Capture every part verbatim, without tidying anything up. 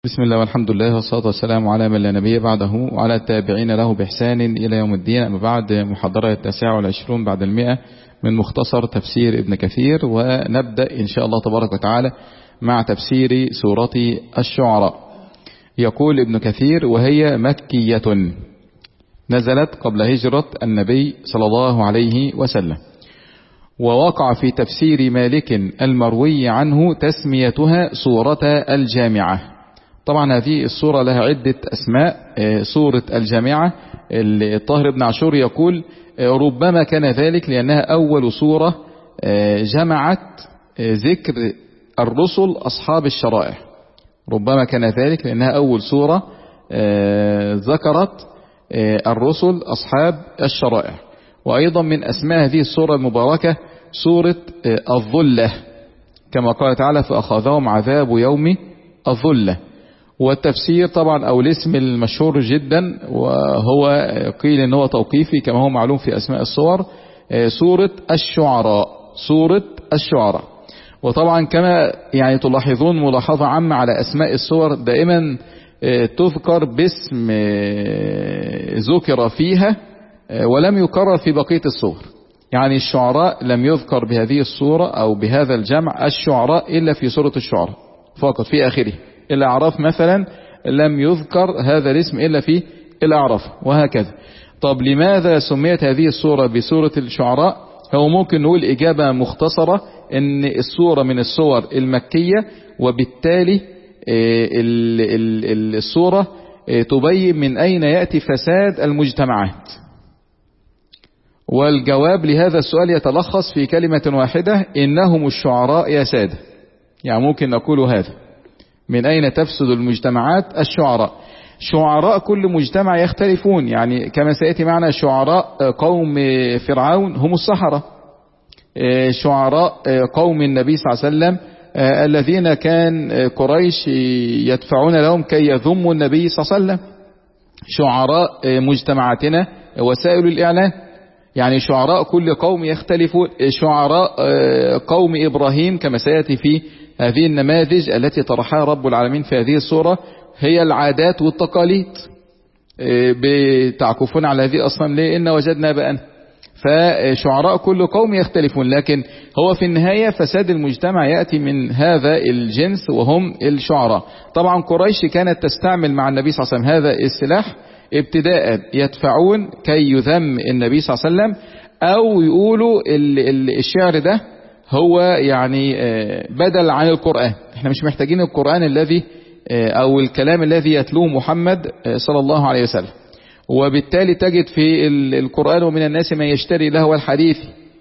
بسم الله والحمد لله والصلاة والسلام على من لا نبي بعده وعلى التابعين له بإحسان إلى يوم الدين. أما بعد، محاضرة التاسعة والعشرون بعد المئة من مختصر تفسير ابن كثير، ونبدأ إن شاء الله تبارك وتعالى مع تفسير سورة الشعراء. يقول ابن كثير: وهي مكية نزلت قبل هجرة النبي صلى الله عليه وسلم، ووقع في تفسير مالك المروي عنه تسميتها سورة الجامعة. طبعا هذه السورة لها عدة أسماء. سورة الجامعة، الطاهر بن عاشور يقول: ربما كان ذلك لأنها أول سورة جمعت ذكر الرسل أصحاب الشرائع. ربما كان ذلك لأنها أول سورة ذكرت الرسل أصحاب الشرائع. وأيضا من أسماء هذه السورة المباركة سورة الظلة، كما قال تعالى: فأخذهم عذاب يوم الظلة. والتفسير طبعا أو الاسم المشهور جدا، وهو قيل ان هو توقيفي كما هو معلوم في أسماء السور، سورة الشعراء. سورة الشعراء. وطبعا كما يعني تلاحظون ملاحظة عامة على أسماء السور، دائما تذكر باسم ذكر فيها ولم يكرر في بقية السور. يعني الشعراء لم يذكر بهذه الصورة أو بهذا الجمع الشعراء إلا في سورة الشعراء فقط في آخره. الأعراف مثلا لم يذكر هذا الاسم إلا في الأعراف، وهكذا. طب لماذا سميت هذه السورة بسورة الشعراء؟ هو ممكن نقول إجابة مختصرة إن السورة من السور المكية، وبالتالي السورة تبين من أين يأتي فساد المجتمعات. والجواب لهذا السؤال يتلخص في كلمة واحدة: إنهم الشعراء يا سادة. يعني ممكن نقول هذا: من أين تفسد المجتمعات؟ الشعراء. شعراء كل مجتمع يختلفون، يعني كما سيأتي معنا شعراء قوم فرعون هم السحرة، شعراء قوم النبي صلى الله عليه وسلم الذين كان قريش يدفعون لهم كي يذموا النبي صلى الله عليه وسلم. شعراء مجتمعاتنا وسائل الإعلام، يعني شعراء كل قوم يختلفون. شعراء قوم إبراهيم كما سيأتي في هذه النماذج التي طرحها رب العالمين في هذه السورة هي العادات والتقاليد. بتعكفون على هذه أصلا ليه؟ إن وجدنا بأن. فشعراء كل قوم يختلفون، لكن هو في النهاية فساد المجتمع يأتي من هذا الجنس وهم الشعراء. طبعا قريش كانت تستعمل مع النبي صلى الله عليه وسلم هذا السلاح ابتداء، يدفعون كي يذم النبي صلى الله عليه وسلم، أو يقولوا الشعر ده هو يعني بدل عن القرآن، احنا مش محتاجين القرآن الذي او الكلام الذي يتلوه محمد صلى الله عليه وسلم. وبالتالي تجد في القرآن: ومن الناس من يشتري لهو الحديث.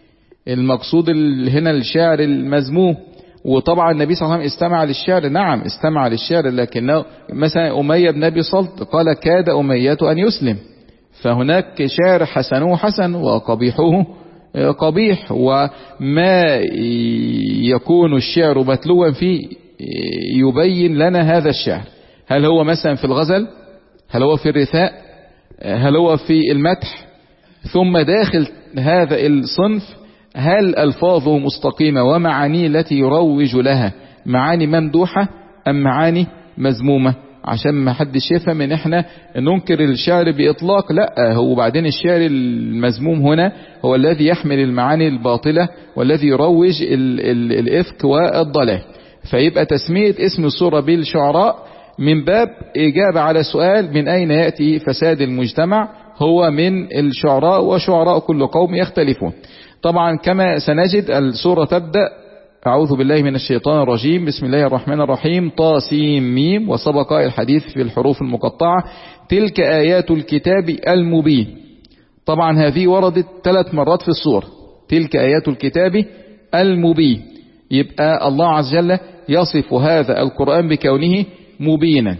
المقصود هنا الشعر المذموم. وطبعا النبي صلى الله عليه وسلم استمع للشعر، نعم استمع للشعر، لكنه مثلا أمية بن أبي صلت قال: كاد أمية أن يسلم. فهناك شعر حسنه حسن وقبيحه قبيح، وما يكون الشعر متلوا فيه يبين لنا هذا الشعر. هل هو مثلا في الغزل؟ هل هو في الرثاء؟ هل هو في المدح؟ ثم داخل هذا الصنف هل ألفاظه مستقيمة ومعانيه التي يروج لها معاني ممدوحة أم معاني مذمومة؟ عشان ما حدش يفهم ان احنا ننكر الشعر بإطلاق، لا، هو بعدين الشعر المذموم هنا هو الذي يحمل المعاني الباطلة والذي يروج ال ال الإفك والضلال. فيبقى تسمية اسم السورة بالشعراء من باب إجابة على سؤال: من أين يأتي فساد المجتمع؟ هو من الشعراء، وشعراء كل قوم يختلفون. طبعا كما سنجد السورة تبدأ: أعوذ بالله من الشيطان الرجيم، بسم الله الرحمن الرحيم، طاسيم ميم. وسبق الحديث في الحروف المقطعة: تلك آيات الكتاب المبين. طبعا هذه وردت ثلاث مرات في السورة: تلك آيات الكتاب المبين. يبقى الله عز وجل يصف هذا القرآن بكونه مبينا.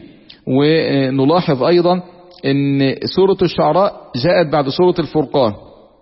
ونلاحظ أيضا أن سورة الشعراء جاءت بعد سورة الفرقان،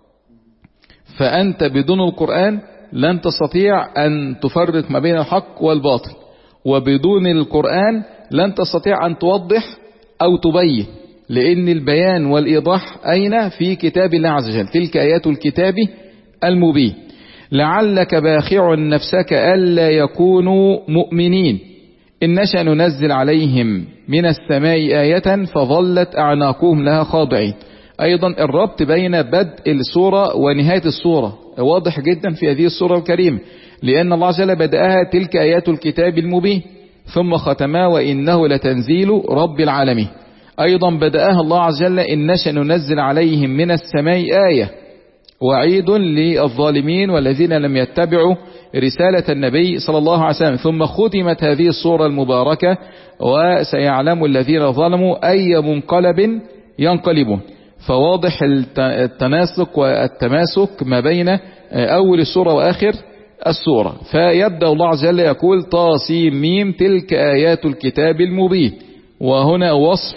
فأنت بدون القرآن لن تستطيع أن تفرق ما بين الحق والباطل، وبدون القرآن لن تستطيع أن توضح أو تبين، لأن البيان والإيضاح أين؟ في كتاب الله عز وجل. تلك آيات الكتاب المبين. لعلك باخع نفسك ألا يكونوا مؤمنين إن نشأ ننزل عليهم من السماء آية فظلت أعناقهم لها خاضعين. أيضا الربط بين بدء السورة ونهاية السورة واضح جدا في هذه السورة الكريمة، لأن الله جل بدأها تلك آيات الكتاب المبين ثم ختمها وإنه لتنزيل رب العالمين. أيضا بدأها الله عز وجل إن نشأ ننزل عليهم من السماء آية، وعيد للظالمين والذين لم يتبعوا رسالة النبي صلى الله عليه وسلم. ثم ختمت هذه السورة المباركة وسيعلم الذين ظلموا أي منقلب ينقلبون. فواضح التناسق والتماسك ما بين أول السورة وآخر السورة. فيبدأ الله عز وجل يقول طاسيم ميم تلك آيات الكتاب المبين. وهنا وصف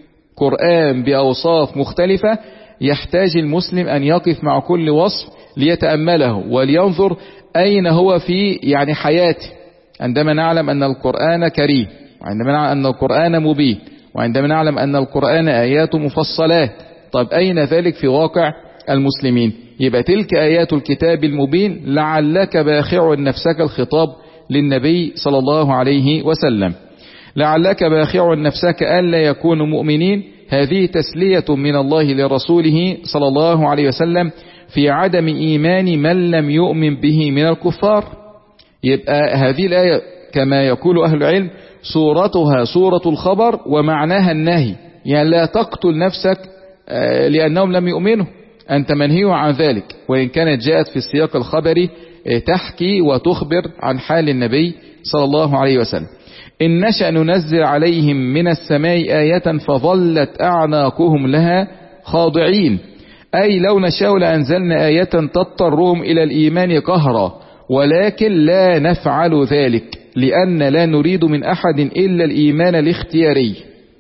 القرآن بأوصاف مختلفة يحتاج المسلم أن يقف مع كل وصف ليتأمله ولينظر أين هو في يعني حياته، عندما نعلم أن القرآن كريم، وعندما نعلم أن القرآن مبين، وعندما نعلم أن القرآن آيات مفصلات. طب أين ذلك في واقع المسلمين؟ يبقى تلك آيات الكتاب المبين لعلك باخع نفسك، الخطاب للنبي صلى الله عليه وسلم، لعلك باخع نفسك ألا يكونوا مؤمنين. هذه تسلية من الله لرسوله صلى الله عليه وسلم في عدم إيمان من لم يؤمن به من الكفار. يبقى هذه الآية كما يقول أهل العلم صورتها صورة الخبر ومعناها النهي، يعني لا تقتل نفسك لأنهم لم يؤمنوا، أنت منهي عن ذلك، وإن كانت جاءت في السياق الخبري تحكي وتخبر عن حال النبي صلى الله عليه وسلم. إن نشأ ننزل عليهم من السماء آية فظلت أعناقهم لها خاضعين، أي لو نشاء لأنزلنا آية تضطرهم إلى الإيمان قهرا، ولكن لا نفعل ذلك لأن لا نريد من أحد إلا الإيمان الاختياري.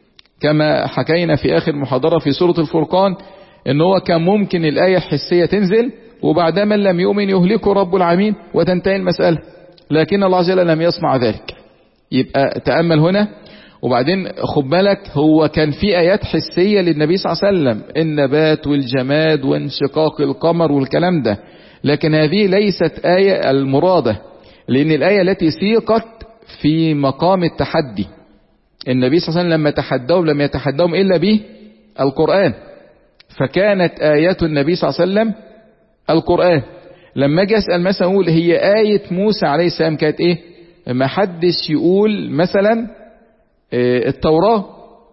كما حكينا في آخر محاضرة في سورة الفرقان إن هو كان ممكن الآية الحسية تنزل وبعد من لم يؤمن يهلكه رب العالمين وتنتهي المسألة، لكن الله جل لم يصنع ذلك. يبقى تأمل هنا. وبعدين خد بالك هو كان في آيات حسية للنبي صلى الله عليه وسلم، النبات والجماد وانشقاق القمر والكلام ده، لكن هذه ليست آية المرادة، لأن الآية التي سيقت في مقام التحدي. النبي صلى الله عليه وسلم لما تحدوهم لم يتحدوهم إلا به القرآن، فكانت آيات النبي صلى الله عليه وسلم القرآن. لما اجي اسال مثلا اقول هي آية موسى عليه السلام كانت ايه؟ ما حدش يقول مثلا التوراة،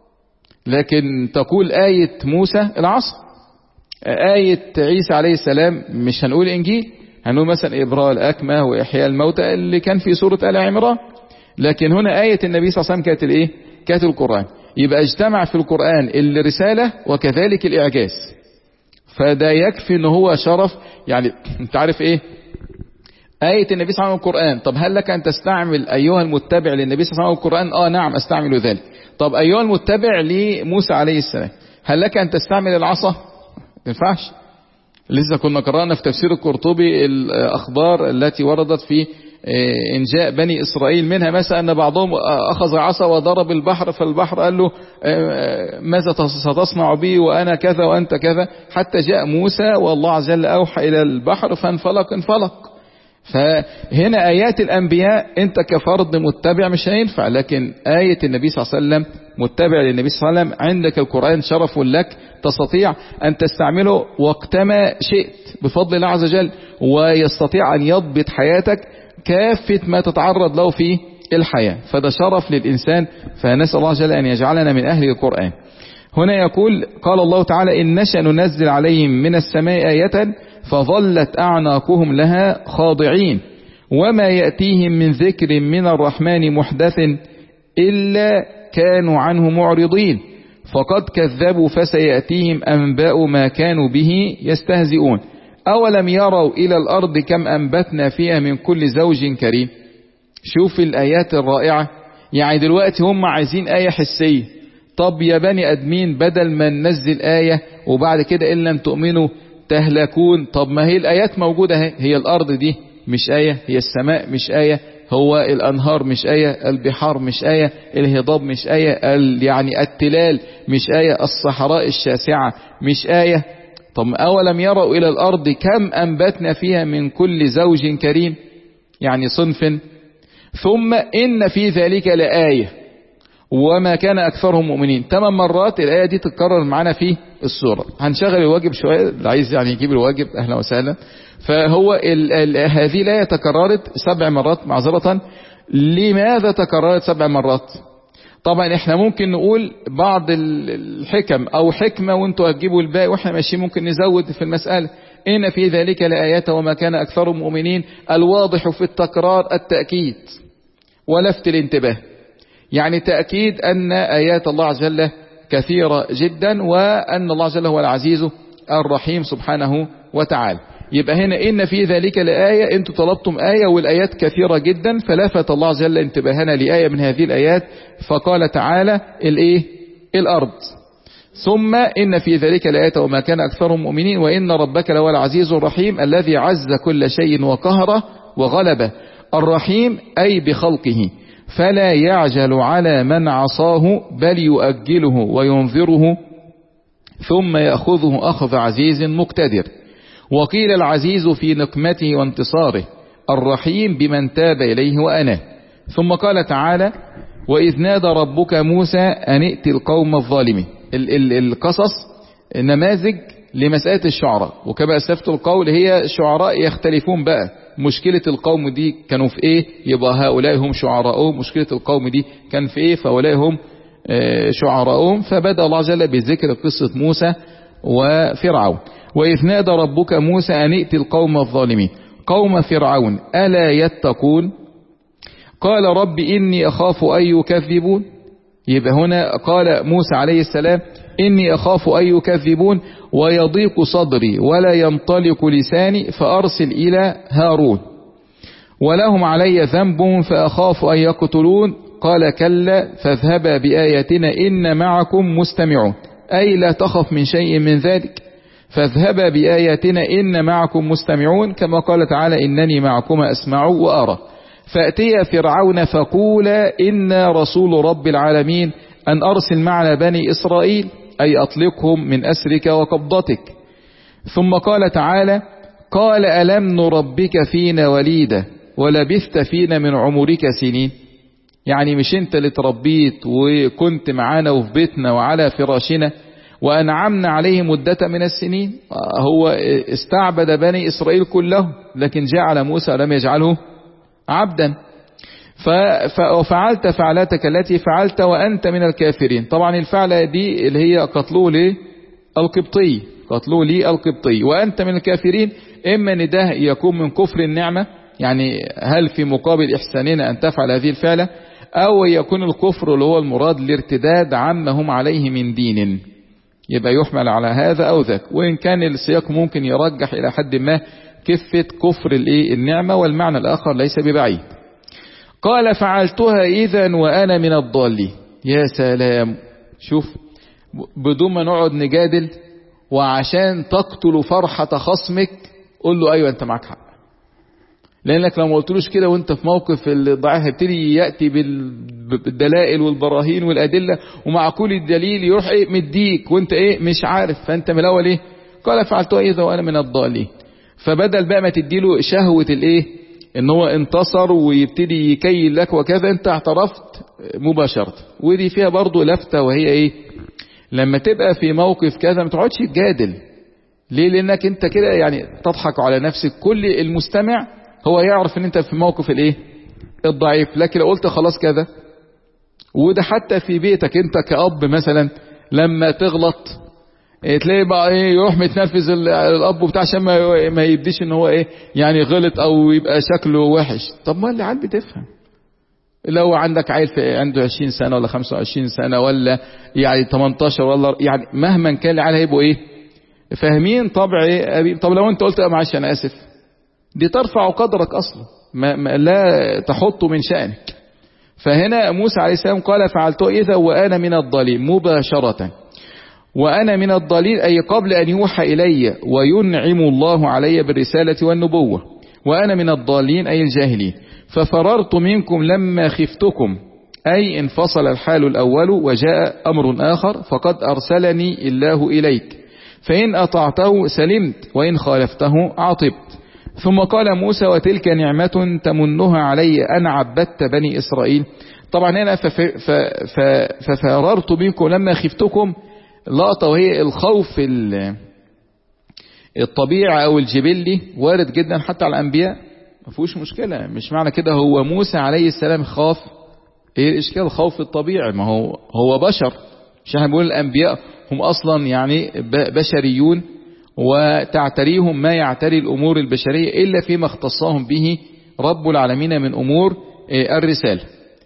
لكن تقول آية موسى العصا. آية عيسى عليه السلام مش هنقول انجيل، هنقول مثلا إبراء الأكمه وإحياء الموتى اللي كان في سورة آل عمران. لكن هنا آية النبي صلى الله عليه وسلم كانت الايه؟ كانت القرآن. يبقى اجتمع في القرآن الرسالة وكذلك الإعجاز، فده يكفي ان هو شرف. يعني انت عارف ايه آية النبي صلى الله عليه وسلم القرآن، طب هل لك ان تستعمل ايها المتبع للنبي صلى الله عليه وسلم القرآن؟ اه نعم استعمل ذلك. طب ايها المتبع لموسى عليه السلام هل لك ان تستعمل العصا؟ ما ينفعش. لسه كنا قرأنا في تفسير القرطبي الأخبار التي وردت في إن جاء بني إسرائيل، منها مثلا أن بعضهم أخذ عصا وضرب البحر، فالبحر قال له ماذا ستصنع بي وأنا كذا وأنت كذا، حتى جاء موسى والله عز وجل أوحى إلى البحر فانفلق انفلق. فهنا آيات الأنبياء أنت كفرد متبع مش هينفع، لكن آية النبي صلى الله عليه وسلم متبع للنبي صلى الله عليه وسلم، عندك القرآن شرف لك، تستطيع أن تستعمله وقتما شئت بفضل الله عز وجل، ويستطيع أن يضبط حياتك كافة ما تتعرض له في الحياة، فده شرف للإنسان. فنسأل الله جل أن يجعلنا من أهل القرآن. هنا يقول قال الله تعالى إن نشأ ننزل عليهم من السماء آية فظلت أعناقهم لها خاضعين وما يأتيهم من ذكر من الرحمن محدث إلا كانوا عنه معرضين فقد كذبوا فسيأتيهم أنباء ما كانوا به يستهزئون أولم يروا إلى الأرض كم أنبتنا فيها من كل زوج كريم. شوف الآيات الرائعة. يعني دلوقتي هم عايزين آية حسية، طب يا بني أدمين بدل ما ننزل آية وبعد كده إن لم تؤمنوا تهلكون، طب ما هي الآيات موجودة هي, هي الأرض دي مش آية، هي السماء مش آية، هو الأنهار مش آية، البحار مش آية، الهضاب مش آية، يعني التلال مش آية، الصحراء الشاسعة مش آية. طب أولم يروا إلى الأرض كم أنبتنا فيها من كل زوج كريم، يعني صنف. ثم إن في ذلك لآية وما كان أكثرهم مؤمنين. ثمان مرات الآية دي تتكرر معنا في السورة. هنشغل الواجب شوية، اللي عايز يعني يجيب الواجب أهلا وسهلا. فهو ال ال هذه الآية تكررت سبع مرات معذرة. لماذا تكررت سبع مرات؟ طبعا احنا ممكن نقول بعض الحكم او حكمة وانتوا هتجيبوا الباقي واحنا ماشيين ممكن نزود في المسألة. إن في ذلك لآيات وما كان أكثر مؤمنين. الواضح في التكرار التأكيد ولفت الانتباه، يعني تأكيد أن آيات الله عز وجل كثيرة جدا وأن الله عز وجل هو العزيز الرحيم سبحانه وتعالى. يبقى هنا إن في ذلك لآية، انتوا طلبتم آية والآيات كثيرة جدا، فلفت الله عز وجل انتباهنا لآية من هذه الآيات فقال تعالى الإيه؟ الأرض. ثم إن في ذلك لآية وما كان أكثرهم مؤمنين وإن ربك لهو العزيز الرحيم الذي عز كل شيء وقهره وغلبه. الرحيم أي بخلقه، فلا يعجل على من عصاه بل يؤجله وينذره ثم يأخذه أخذ عزيز مقتدر. وقيل العزيز في نقمته وانتصاره، الرحيم بمن تاب إليه وأناه. ثم قال تعالى وإذ نادى ربك موسى أن ائت القوم الظالمين. ال ال القصص نماذج لمسألة الشعراء، وكما أسلفت القول هي شعراء يختلفون بقى. مشكلة القوم دي كانوا في ايه؟ يبقى هؤلاء هم شعراءهم. مشكلة القوم دي كان في ايه؟ فهؤلاء هم شعراءهم. فبدأ الله عز وجل بذكر قصة موسى وفرعون. وإذ نادى ربك موسى أن ائت القوم الظالمين قوم فرعون ألا يتقون قال رب إني أخاف أن يكذبون. يبقى هنا قال موسى عليه السلام إني أخاف أن يكذبون ويضيق صدري ولا ينطلق لساني فأرسل إلى هارون ولهم علي ذنب فأخاف أن يقتلون قال كلا فاذهبا بآياتنا إن معكم مستمعون. أي لا تخف من شيء من ذلك، فاذهبا بآياتنا إن معكم مستمعون، كما قال تعالى إنني معكما أسمع وأرى. فأتيا فرعون فقولا إنا رسول رب العالمين أن أرسل معنا بني إسرائيل أي أطلقهم من أسرك وقبضتك. ثم قال تعالى قال ألم نربك فينا وليدا ولبثت فينا من عمرك سنين. يعني مش انت اللي تربيت وكنت معانا وفي بيتنا وعلى فراشنا وأنعمنا عليه مدة من السنين. هو استعبد بني إسرائيل كلهم لكن جعل موسى لم يجعله عبدا. ففعلت فعلتك التي فعلت وأنت من الكافرين. طبعا الفعلة دي اللي هي قتلوه للقبطي، قتلوه للقبطي وأنت من الكافرين. إما أن ده يكون من كفر النعمة، يعني هل في مقابل إحساننا أن تفعل هذه الفعلة، أو يكون الكفر اللي هو المراد الارتداد عما هم عليه من دين، يبقى يحمل على هذا أو ذاك. وإن كان السياق ممكن يرجح إلى حد ما كفة كفر النعمة، والمعنى الآخر ليس ببعيد. قال فعلتها إذا وأنا من الضالين. يا سلام، شوف بدون ما نقعد نجادل وعشان تقتل فرحة خصمك قل له أيوة أنت معك حق، لأنك لو ما قلتلوش كده وانت في موقف الضعيف هيبتدي يأتي بالدلائل والبراهين والأدلة، ومع كل الدليل يروح ايه مديك وانت ايه مش عارف. فانت من الأول ايه قال فعلتها إذا وأنا من الضالين. فبدل بقى ما تديله شهوة الايه ان هو انتصر ويبتدي يكيل لك وكذا، انت اعترفت مباشرة. ودي فيها برضو لفتة، وهي ايه لما تبقى في موقف كذا ما تقعدش تجادل. ليه؟ لانك انت كده يعني تضحك على نفسك. كل المستمع هو يعرف ان انت في موقف الايه الضعيف. لكن لو قلت خلاص كذا، وده حتى في بيتك انت كأب مثلا لما تغلط تلاقي بقى ايه يروح متنفذ الاب بتاع عشان ما ما يبديش ان هو ايه يعني غلط او يبقى شكله وحش. طب ما العيال بتفهم. لو عندك عيل في عنده عشرين سنة ولا خمسة وعشرين سنة ولا يعني تمنتاشر ولا يعني مهما كان العيال هيبقوا ايه فاهمين طبع ايه. طب لو انت قلت معلش انا اسف، دي ترفع قدرك اصلا، ما ما لا تحطه من شأنك. فهنا موسى عليه السلام قال فعلته اذا وانا من الضالين مباشرة. وأنا من الضالين أي قبل أن يوحى إلي وينعم الله علي بالرسالة والنبوة. وأنا من الضالين أي الجاهلين. ففررت منكم لما خفتكم أي انفصل الحال الأول وجاء أمر آخر، فقد أرسلني الله إليك، فإن أطعته سلمت وإن خالفته عاطبت. ثم قال موسى وتلك نعمة تمنها علي أن عبدت بني إسرائيل. طبعا هنا ففررت منكم لما خفتكم لقطة، وهي الخوف الطبيعي أو الجبلي وارد جدا حتى على الأنبياء، ما فيهوش مشكلة. مش معنى كده هو موسى عليه السلام خاف، ايه الاشكال؟ الخوف الطبيعي، ما هو هو بشر. مش احنا بنقول الانبياء هم اصلا يعني بشريون، وتعتريهم ما يعتري الامور البشرية الا فيما اختصهم به رب العالمين من امور الرسالة.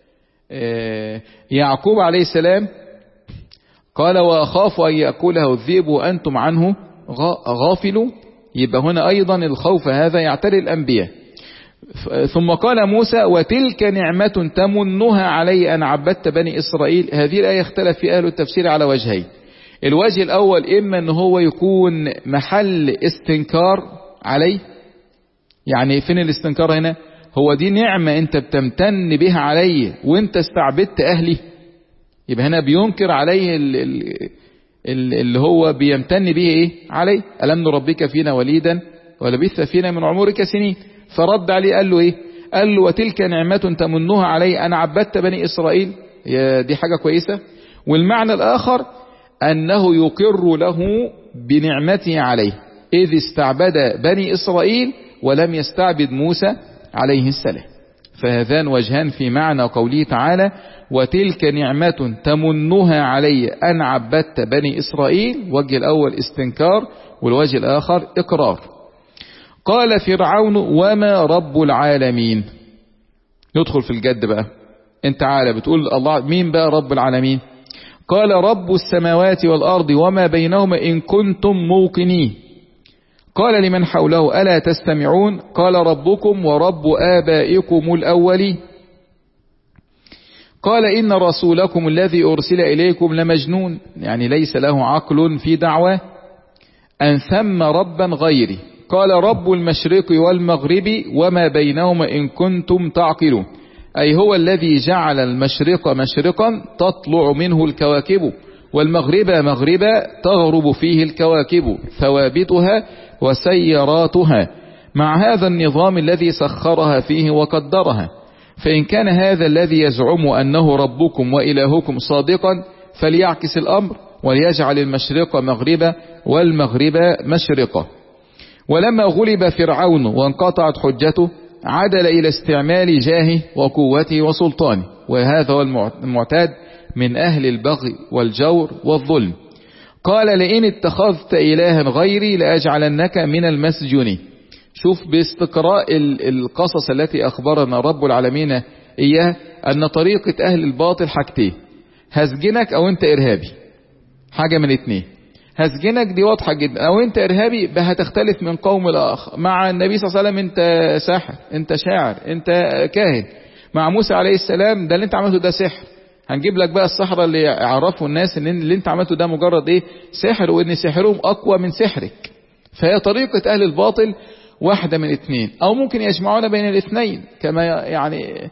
يعقوب عليه السلام قال واخاف ان يأكله الذئب وانتم عنه غافلوا. يبقى هنا ايضا الخوف هذا يعتري الانبياء. ثم قال موسى وتلك نعمة تمنها علي أن عبدت بني إسرائيل. هذه الآية اختلف في أهل التفسير على وجهين. الوجه الأول إما أن هو يكون محل استنكار عليه، يعني فين الاستنكار هنا؟ هو دي نعمة أنت بتمتن بها علي وأنت استعبدت أهلي، يبقى هنا بينكر عليه اللي هو بيمتن به إيه عليه. ألم نربك فينا وليدا ولبثت فينا من عمرك سنين. فرد عليه قال له ايه؟ قال له وتلك نعمة تمنها علي أن عبدت بني إسرائيل. دي حاجة كويسة. والمعنى الآخر أنه يقر له بنعمته عليه إذ استعبد بني إسرائيل ولم يستعبد موسى عليه السلام. فهذان وجهان في معنى قوله تعالى وتلك نعمة تمنها علي أن عبدت بني إسرائيل. وجه الأول استنكار، والوجه الآخر إقرار. قال فرعون وما رب العالمين. ندخل في الجد بقى. انت عالى بتقول الله مين بقى رب العالمين؟ قال رب السماوات والأرض وما بينهما إن كنتم موقنين. قال لمن حوله ألا تستمعون؟ قال ربكم ورب آبائكم الأولين. قال إن رسولكم الذي أرسل إليكم لمجنون، يعني ليس له عقل في دعواه. أن ثم ربا غيري. قال رب المشرق والمغرب وما بينهما إن كنتم تعقلون. أي هو الذي جعل المشرق مشرقا تطلع منه الكواكب، والمغرب مغربا تغرب فيه الكواكب ثوابتها وسيراتها، مع هذا النظام الذي سخرها فيه وقدرها. فإن كان هذا الذي يزعم أنه ربكم وإلهكم صادقا فليعكس الأمر وليجعل المشرق مغربا والمغرب مشرقا. ولما غلب فرعون وانقطعت حجته عدل إلى استعمال جاهه وقوته وسلطانه، وهذا هو المعتاد من أهل البغي والجور والظلم. قال لئن اتخذت إلها غيري لأجعلنك من المسجونين. شوف باستقراء القصص التي أخبرنا رب العالمين إياها أن طريقة أهل الباطل حاجتين: هسجنك أو أنت إرهابي، حاجة من اتنين. هسجنك دي واضحة جدا، أو أنت إرهابي هتختلف من قوم لآخر. مع النبي صلى الله عليه وسلم أنت ساحر، أنت شاعر، أنت كاهن. مع موسى عليه السلام ده اللي أنت عملته ده سحر. هنجيب لك بقى السحرة اللي يعرفوا الناس ان اللي انت عملته ده مجرد ايه؟ سحر، وان سحرهم اقوى من سحرك. فهي طريقة اهل الباطل واحدة من اثنين، او ممكن يجمعون بين الاثنين كما يعني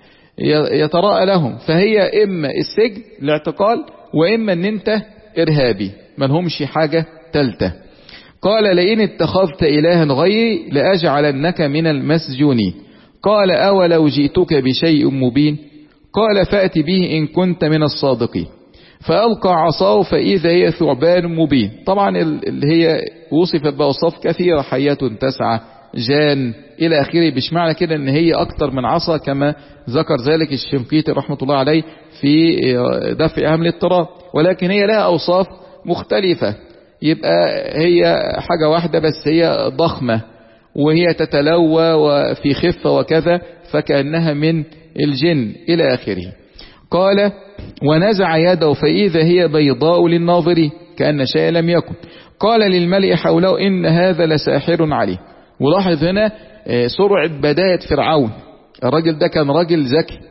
يتراءى لهم. فهي اما السجن الاعتقال، واما ان انت ارهابي، ما لهمش حاجة تالتة. قال لئن اتخذت الها غيري لاجعلنك من المسجونين. قال اولو جئتك بشيء مبين. قال فأت به إن كنت من الصادقين. فألقى عصاه فإذا هي ثعبان مبين. طبعا اللي هي وصفت بأوصاف كثيرة: حية تسعى، جان، إلى آخره. مش معنى كده إن هي أكتر من عصا كما ذكر ذلك الشنقيطي رحمة الله عليه في دفع أهم الاضطراب، ولكن هي لها أوصاف مختلفة. يبقى هي حاجة واحدة بس هي ضخمة وهي تتلوى وفي خفة وكذا، فكأنها من الجن إلى آخره. قال ونزع يده فإذا هي بيضاء للناظرين كأن شيء لم يكن. قال للملئ حوله إن هذا لساحر عليه. ولاحظ هنا سرعة بداية فرعون. الراجل ده كان راجل ذكي،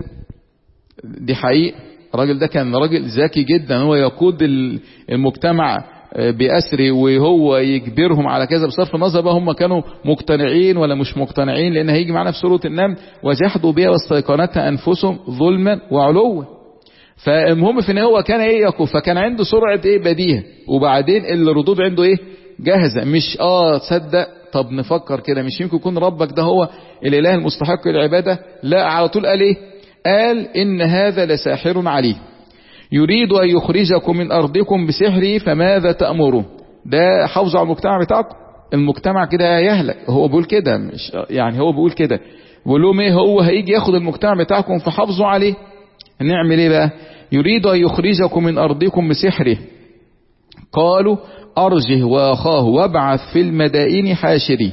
دي حقيقة. الراجل ده كان راجل ذكي جدا، هو يقود المجتمع بأسره وهو يجبرهم على كذا، بصرف النظر بقى هم كانوا مقتنعين ولا مش مقتنعين، لأن هيجي معنا في سورة النمل وجحدوا بها واستيقنتها أنفسهم ظلما وعلوا. فالمهم في ان هو كان ايه يقف، فكان عنده سرعة ايه بديهة، وبعدين الردود عنده ايه جاهزة، مش اه تصدق طب نفكر كده، مش يمكن يكون ربك ده هو الاله المستحق للعبادة؟ لا، على طول قال ايه؟ قال ان هذا لساحر عليم يريد ان يخرجكم من ارضكم بسحره فماذا تأمرون. ده حافظوا على المجتمع بتاعكم، المجتمع كده يهلك. هو بيقول كده، مش يعني هو بيقول كده، بيقول لهم ايه؟ هو هيجي ياخد المجتمع بتاعكم فحافظوا عليه. هنعمل ايه بقى؟ يريد ان يخرجكم من ارضكم بسحره. قالوا ارجه واخاه وابعث في المدائن حاشرين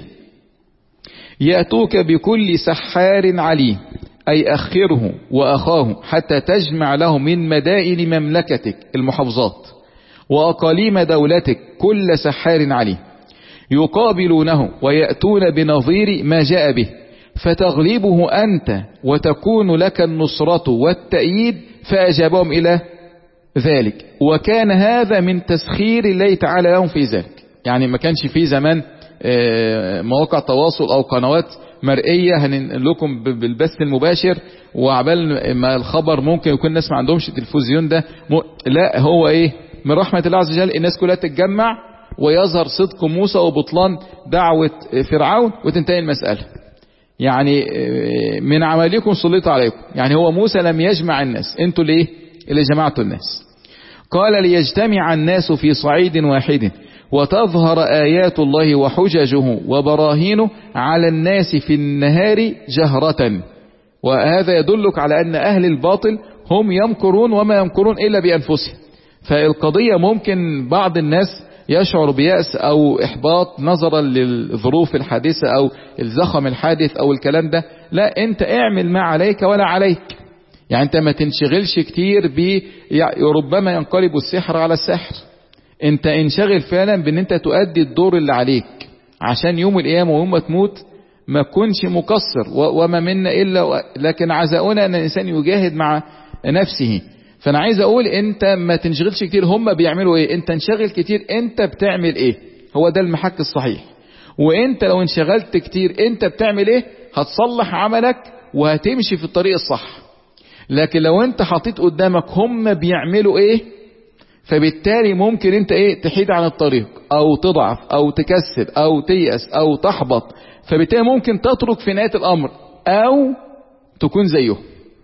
يأتوك بكل سحار عليم، أي أخره وأخاه حتى تجمع له من مدائن مملكتك المحافظات وأقاليم دولتك كل سحار عليم، يقابلونه ويأتون بنظير ما جاء به فتغلبه أنت وتكون لك النصرة والتأييد. فأجابهم إلى ذلك، وكان هذا من تسخير الله تعالى لهم في ذلك. يعني ما كانش في زمان مواقع تواصل أو قنوات مرئية هننقل لكم بالبث المباشر، وعبال ما الخبر ممكن يكون الناس ما عندهمش التلفزيون ده م... لا، هو ايه؟ من رحمة الله عز وجل الناس كلها تتجمع ويظهر صدق موسى وبطلان دعوة فرعون وتنتهي المسألة. يعني من عملكم سلط عليكم. يعني هو موسى لم يجمع الناس، انتوا ليه اللي جمعتوا الناس. قال ليجتمع الناس في صعيد واحد وتظهر آيات الله وحججه وبراهينه على الناس في النهار جهرة. وهذا يدلك على أن أهل الباطل هم يمكرون وما يمكرون إلا بأنفسهم. فالقضية ممكن بعض الناس يشعر بيأس أو إحباط نظرا للظروف الحادثة أو الزخم الحادث أو الكلام ده. لا، أنت اعمل ما عليك ولا عليك. يعني أنت ما تنشغلش كتير ب ربما ينقلب السحر على السحر. انت انشغل فعلا بان انت تؤدي الدور اللي عليك عشان يوم القيامة ويوم ما تموت ما تكونش مقصر. وما منا الا لكن عزاؤنا ان الانسان يجاهد مع نفسه. فانا عايز اقول انت ما تنشغلش كتير هم بيعملوا ايه، انت انشغل كتير انت بتعمل ايه. هو ده المحك الصحيح. وانت لو انشغلت كتير انت بتعمل ايه هتصلح عملك وهتمشي في الطريق الصح. لكن لو انت حطيت قدامك هم بيعملوا ايه، فبالتالي ممكن انت ايه تحيد عن الطريق او تضعف او تكسل او تيأس او تحبط. فبالتالي ممكن تترك في نهاية الامر او تكون زيه.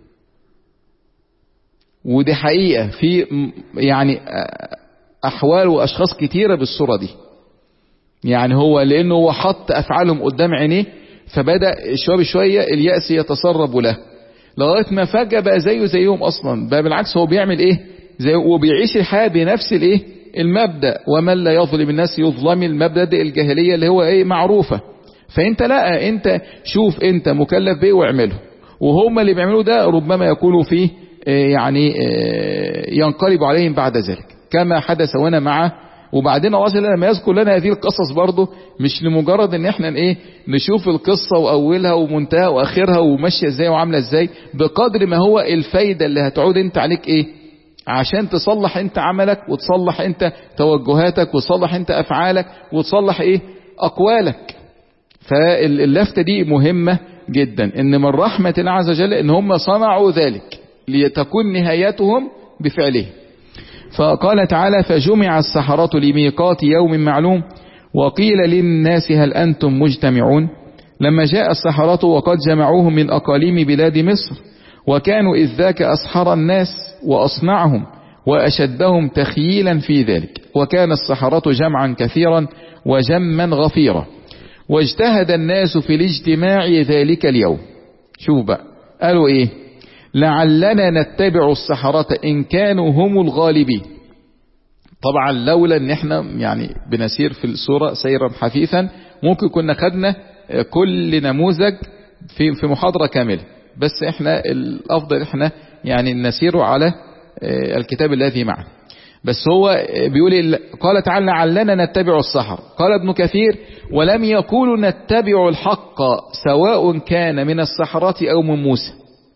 ودي حقيقة في يعني احوال واشخاص كتيرة بالصورة دي. يعني هو لانه هو حط افعالهم قدام عينيه فبدأ شوية بشوية اليأس يتسرب له لغاية ما فجأة بقى زيه زيهم اصلا. بقى بالعكس هو بيعمل ايه زي وبيعيش الحياة بنفس الايه المبدأ. ومن لا يظلم الناس يظلم. المبدأ ده الجاهلية اللي هو ايه معروفة. فانت لا، انت شوف انت مكلف بايه واعمله. وهم اللي بيعملوا ده ربما يكونوا فيه يعني ينقلب عليهم بعد ذلك كما حدث هنا مع. وبعدين الله تعالى لما يذكر لنا هذه القصص برضه مش لمجرد ان احنا ايه نشوف القصة واولها ومنتهى واخرها وماشية ازاي وعاملة ازاي، بقدر ما هو الفايدة اللي هتعود انت عليك ايه عشان تصلح انت عملك وتصلح انت توجهاتك وتصلح انت افعالك وتصلح ايه اقوالك. فاللفتة دي مهمة جدا، ان من رحمة الله عز وجل ان هم صنعوا ذلك لتكون نهايتهم بفعله. فقال تعالى فجمع السحرة لميقات يوم معلوم وقيل للناس هل أنتم مجتمعون. لما جاء السحرة وقد جمعوهم من أقاليم بلاد مصر وكانوا إذ ذاك أسحر الناس وأصنعهم وأشدهم تخييلا في ذلك. وكان السحرة جمعا كثيرا وجما غفيرا واجتهد الناس في الاجتماع ذلك اليوم. شوف بقى قالوا ايه لعلنا نتبع السحرة إن كانوا هم الغالبين. طبعا لولا ان احنا يعني بنسير في السورة سيرا حثيثا ممكن كنا خدنا كل نموذج في في محاضرة كاملة. بس احنا الافضل احنا يعني نسير على الكتاب الذي معنا. بس هو بيقول قال تعالى لعلنا نتبع السحر. قال ابن كثير ولم يقولوا نتبع الحق سواء كان من السحرة او من موسى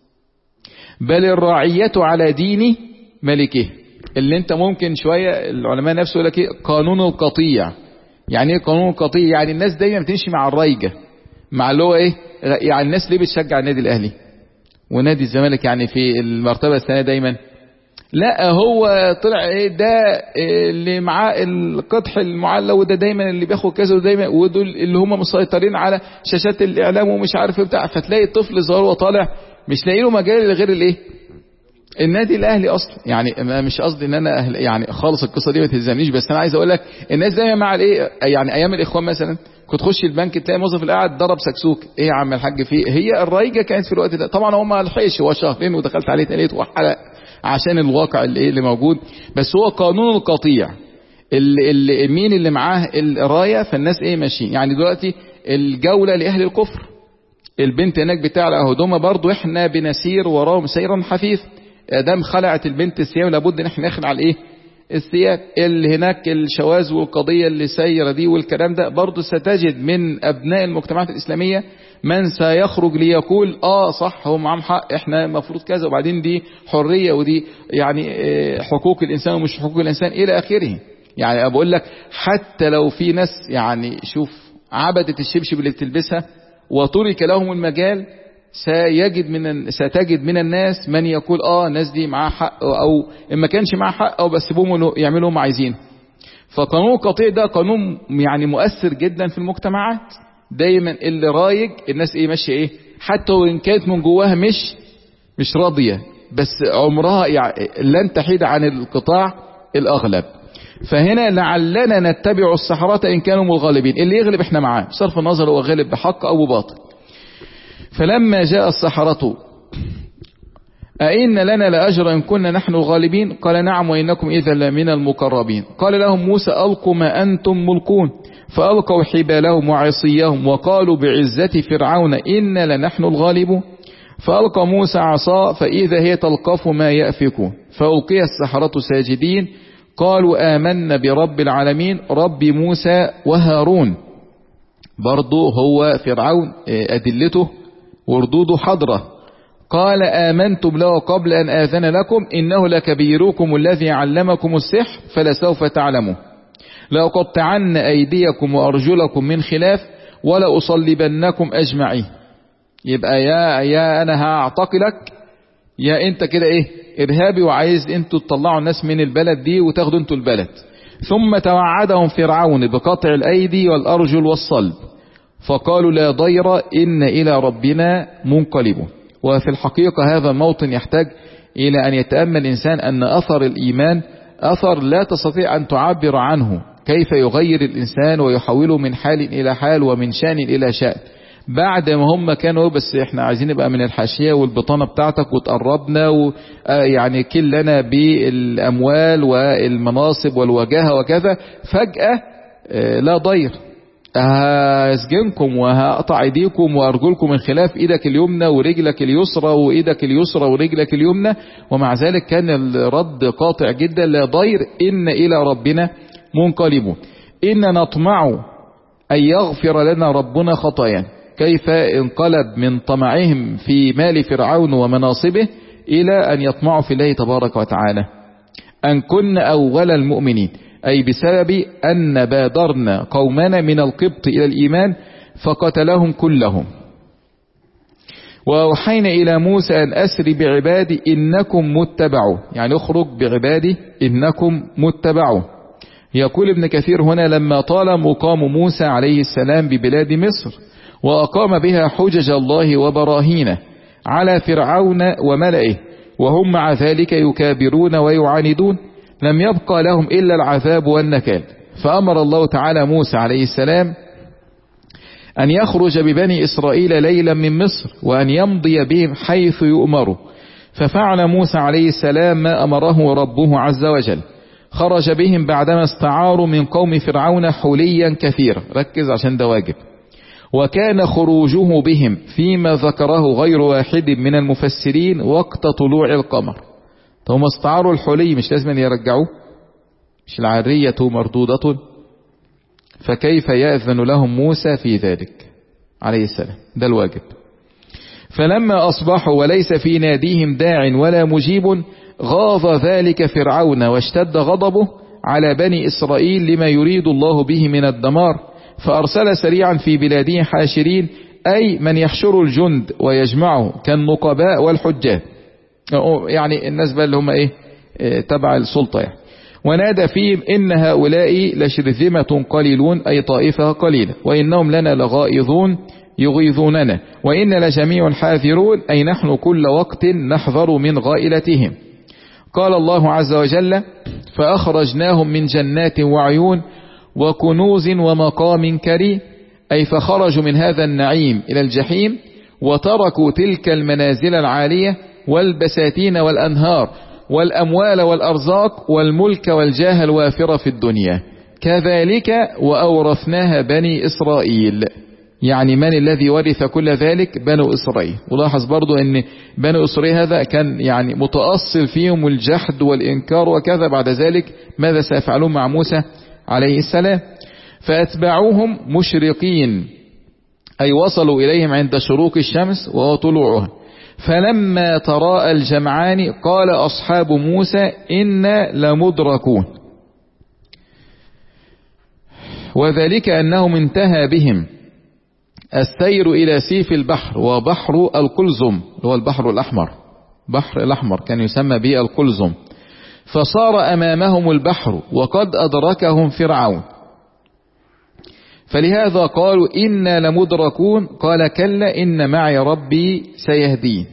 بل الراعية على دين ملكه. اللي انت ممكن شوية العلماء نفسه يقول لك ايه قانون القطيع. يعني ايه قانون القطيع؟ يعني الناس دايما بتمشي مع الرايجة مع اللي هو ايه. يعني الناس ليه بتشجع النادي الاهلي ونادي الزمالك يعني في المرتبة الثانية دايما؟ لا هو طلع ايه ده اللي معاه القدح المعلى، وده دايما اللي بياخد كذا، ودايما ودول اللي هم مسيطرين على شاشات الاعلام ومش عارف بتاع. فتلاقي الطفل صغير وطالع مش لاقي له مجال غير الايه، النادي الاهلي اصلا. يعني مش قصدي ان انا أهل يعني خالص القصه دي ما تهزمنيش، بس انا عايز اقول لك الناس دايما مع الايه، يعني ايام الاخوان مثلا كنت تخش البنك تلاقي موظف القاعد ضرب سكسوك، ايه يا عم الحاج فيه، هي الرايجه كانت في الوقت ده. طبعا هو ما لحقش، هو شهرين ودخلت عليه تاني وحلق عشان الواقع اللي ايه اللي موجود. بس هو قانون القطيع، اللي اللي مين اللي معاه الرايه فالناس ايه ماشيين. يعني دلوقتي الجوله لاهل الكفر، البنت هناك بتاع هدومها برضو احنا بنسير وراهم سيرا حفيظ. ادام خلعت البنت الثياب لابد ان احنا نخلع الايه الثياب. اللي هناك الشواذ والقضيه اللي سايره دي والكلام ده، برضو ستجد من ابناء المجتمعات الاسلاميه من سيخرج ليقول اه صح هو معاهم حق، احنا المفروض كذا، وبعدين دي حريه ودي يعني حقوق الانسان ومش حقوق الانسان الى اخره. يعني بقول لك حتى لو في ناس يعني شوف عبدت الشبشب اللي بتلبسها وترك لهم المجال، سيجد من ستجد من الناس من يقول اه الناس دي معاها حق، او ان ما كانش معاها حق او بس بهم يعملوا ما عايزين. فقانون القطيع ده قانون يعني مؤثر جدا في المجتمعات. دايما اللي رايج الناس ايه ماشيه ايه، حتى وان كانت من جواها مش مش راضيه، بس عمرها يعني لن تحيد عن القطاع الاغلب. فهنا لعلنا نتبع السحرة ان كانوا الغالبين، اللي يغلب احنا معاه بصرف النظر هو غالب بحق او بباطل. فلما جاء السحرة أئن لنا لأجر إن كنا نحن الغالبين، قال نعم وإنكم إذا لمن المقربين. قال لهم موسى ألقوا ما أنتم ملقون، فألقوا حبالهم وعصيهم وقالوا بعزة فرعون إنا لنحن الغالبون. فألقى موسى عصا فإذا هي تلقف ما يأفكون، فألقي السحرة ساجدين قالوا آمنا برب العالمين رب موسى وهارون. برضو هو فرعون أدلته وردوده حضرة. قال آمنتم له قبل أن آذن لكم إنه لكبيركم الذي علمكم السحر فلسوف تعلمون لأقطعن أيديكم وأرجلكم من خلاف ولأصلبنكم أجمعين. يبقى يا يا أنا هعتقلك، يا أنت كده إيه إرهابي وعايز أنتوا تطلعوا الناس من البلد دي وتاخدوا أنتوا البلد. ثم توعدهم فرعون بقطع الأيدي والأرجل والصلب، فقالوا لا ضير إن إلى ربنا منقلبون. وفي الحقيقة هذا الموطن يحتاج إلى أن يتأمل الإنسان أن أثر الإيمان أثر لا تستطيع أن تعبر عنه، كيف يغير الإنسان ويحوله من حال إلى حال ومن شأن إلى شأن. بعد ما هم كانوا بس احنا عايزين نبقى من الحاشية والبطانة بتاعتك وتقربنا ويعني كلنا بالأموال والمناصب والوجاهة وكذا، فجأة لا ضير هسجنكم وهقطع ايديكم وارجلكم من خلاف، ايدك اليمنى ورجلك اليسرى وايدك اليسرى ورجلك اليمنى. ومع ذلك كان الرد قاطع جدا لا ضير ان الى ربنا منقلبون. ان نطمع ان يغفر لنا ربنا خطايانا. كيف انقلب من طمعهم في مال فرعون ومناصبه الى ان يطمعوا في الله تبارك وتعالى. ان كنا اول المؤمنين، أي بسبب أن بادرنا قومنا من القبط إلى الإيمان فقتلهم كلهم. وأوحينا إلى موسى أن أسر بعبادي إنكم متبعون، يعني اخرج بعبادي إنكم متبعون. يقول ابن كثير هنا لما طال مقام موسى عليه السلام ببلاد مصر وأقام بها حجج الله وبراهينه على فرعون وملئه وهم مع ذلك يكابرون ويعاندون، لم يبقى لهم إلا العذاب والنكال. فأمر الله تعالى موسى عليه السلام أن يخرج ببني إسرائيل ليلا من مصر وأن يمضي بهم حيث يؤمروا. ففعل موسى عليه السلام ما أمره ربه عز وجل، خرج بهم بعدما استعاروا من قوم فرعون حليا كثيرا. ركز عشان ده واجب. وكان خروجه بهم فيما ذكره غير واحد من المفسرين وقت طلوع القمر. هم استعاروا الحلي مش لازم أن يرجعوه، مش العارية مردودة، فكيف يأذن لهم موسى في ذلك عليه السلام؟ ده الواجب. فلما أصبحوا وليس في ناديهم داع ولا مجيب غاض ذلك فرعون واشتد غضبه على بني إسرائيل لما يريد الله به من الدمار، فأرسل سريعا في بلاده حاشرين، أي من يحشر الجند ويجمعه كالنقباء والحجاج، يعني الناس بقى اللي هم ايه تبع السلطة يعني. ونادى فيهم إن هؤلاء لشرذمة قليلون أي طائفة قليلة وإنهم لنا لغائظون يغيظوننا وإن لجميع حاذرون أي نحن كل وقت نحذر من غائلتهم. قال الله عز وجل فأخرجناهم من جنات وعيون وكنوز ومقام كريم أي فخرجوا من هذا النعيم إلى الجحيم وتركوا تلك المنازل العالية والبساتين والأنهار والأموال والأرزاق والملك والجاه الوافر في الدنيا كذلك وأورثناها بني إسرائيل. يعني من الذي ورث كل ذلك؟ بنو إسرائيل. ولاحظ برضو أن بنو إسرائيل هذا كان يعني متأصل فيهم الجحد والإنكار وكذا. بعد ذلك ماذا سيفعلون مع موسى عليه السلام؟ فأتبعوهم مشرقين أي وصلوا إليهم عند شروق الشمس وهو طلوعها. فلما تراءى الجمعان قال أصحاب موسى إنا لمدركون وذلك أنهم انتهى بهم السير إلى سيف البحر وبحر القلزم هو البحر الأحمر. بحر الأحمر كان يسمى به القلزم. فصار أمامهم البحر وقد أدركهم فرعون فلهذا قالوا إنا لمدركون قال كلا إن معي ربي سيهدين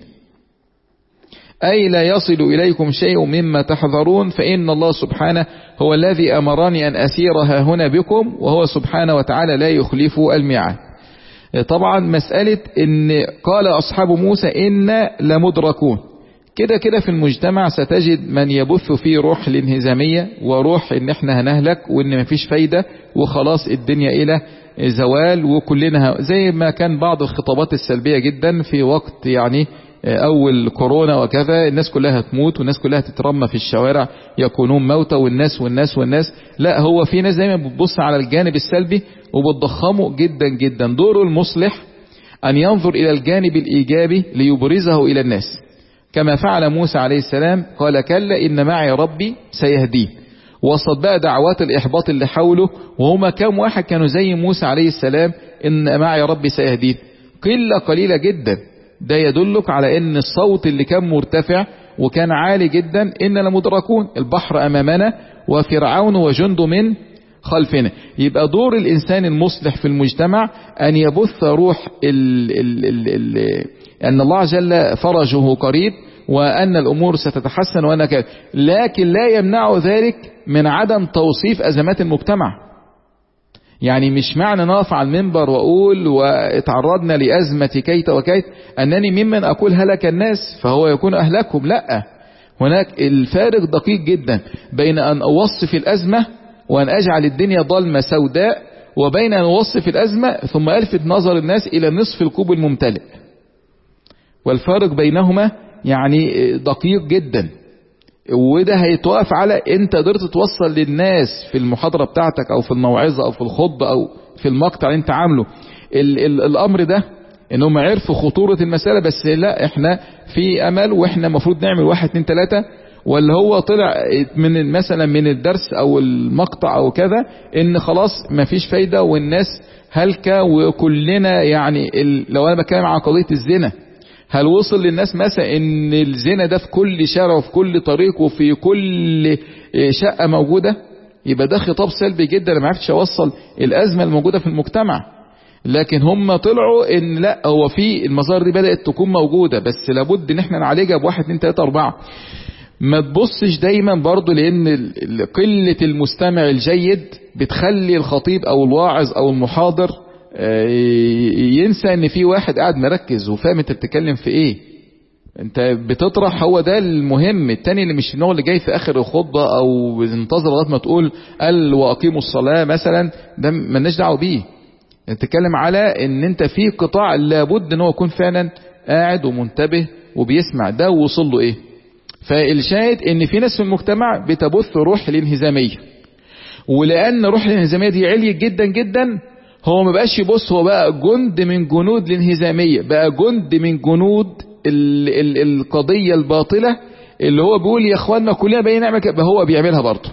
أي لا يصل إليكم شيء مما تحذرون فإن الله سبحانه هو الذي أمرني أن أسيرها هنا بكم وهو سبحانه وتعالى لا يخلف الميعاد. طبعا مسألة إن قال أصحاب موسى إنا لمدركون كده كده في المجتمع ستجد من يبث فيه روح الانهزامية وروح إن احنا هنهلك وإن مفيش فايدة وخلاص الدنيا إلى زوال وكلنا زي ما كان بعض الخطابات السلبية جدا في وقت يعني أول كورونا وكذا الناس كلها هتموت والناس كلها تترمى في الشوارع يكونون موتى والناس والناس والناس. لا هو في ناس دايما بتبص على الجانب السلبي وبتضخمه جدا جدا. دور المصلح أن ينظر إلى الجانب الإيجابي ليبرزه إلى الناس كما فعل موسى عليه السلام قال كلا إن معي ربي سيهدين. وصد بقى دعوات الإحباط اللي حوله وهما كام واحد كانوا زي موسى عليه السلام إن معي ربي سيهدين؟ قلة قليلة جدا. ده يدلك على ان الصوت اللي كان مرتفع وكان عالي جدا إن لمدركون البحر أمامنا وفرعون وجنده من خلفنا. يبقى دور الإنسان المصلح في المجتمع أن يبث روح ال ال ال ال أن الله جل فرجه قريب وأن الأمور ستتحسن وأنك لكن لا يمنع ذلك من عدم توصيف أزمات المجتمع. يعني مش معنى نقف على المنبر وأقول واتعرضنا لأزمة كيت وكيت أنني ممن أقول هلك الناس فهو يكون أهلكهم. لا، هناك الفارق دقيق جدا بين أن أوصف الأزمة وأن أجعل الدنيا ظلمة سوداء وبين أن أوصف الأزمة ثم ألفت نظر الناس إلى نصف الكوب الممتلئ. والفارق بينهما يعني دقيق جدا. وده هيتوقف على انت قدرت توصل للناس في المحاضرة بتاعتك او في الموعظة او في الخطبة او في المقطع اللي انت عامله ال ال الامر ده انهم عرفوا خطورة المسألة بس لا احنا في امل واحنا مفروض نعمل واحد اتنين تلاتة. ولا هو طلع من مثلا من الدرس او المقطع او كذا ان خلاص مفيش فايدة والناس هلكة وكلنا يعني لو انا بتكلم عن قضية الزنا هل وصل للناس مثلا ان الزنا ده في كل شارع وفي كل طريق وفي كل شقة موجودة؟ يبقى ده خطاب سلبي جدا. ما عرفتش اوصل الازمة الموجودة في المجتمع. لكن هم طلعوا ان لا هو في المظاهر دي بدأت تكون موجودة بس لابد ان احنا نعالجها بواحد اتنين تلاتة اربعة. ما تبصش دايما برضو لان قلة المستمع الجيد بتخلي الخطيب او الواعظ او المحاضر ينسى ان في واحد قاعد مركز وفاهم انت بتتكلم في ايه. انت بتطرح هو ده المهم. التاني اللي مش النوع اللي جاي في اخر الخطبة او انتظر لغايه ما تقول قال واقيموا الصلاة مثلا ده مالناش دعوه بيه. انت تتكلم على ان انت في قطاع لابد ان هو يكون فعلا قاعد ومنتبه وبيسمع ده ووصل له ايه. فالشاهد ان في ناس في المجتمع بتبث روح الانهزامية ولان روح الانهزامية دي عليت جدا جدا هو ما بقاش يبص هو بقى جند من جنود الانهزامية بقى جند من جنود ال ال القضية الباطلة اللي هو بيقول يا اخوانا كلنا بقينا نعمل كده هو بيعملها برضه.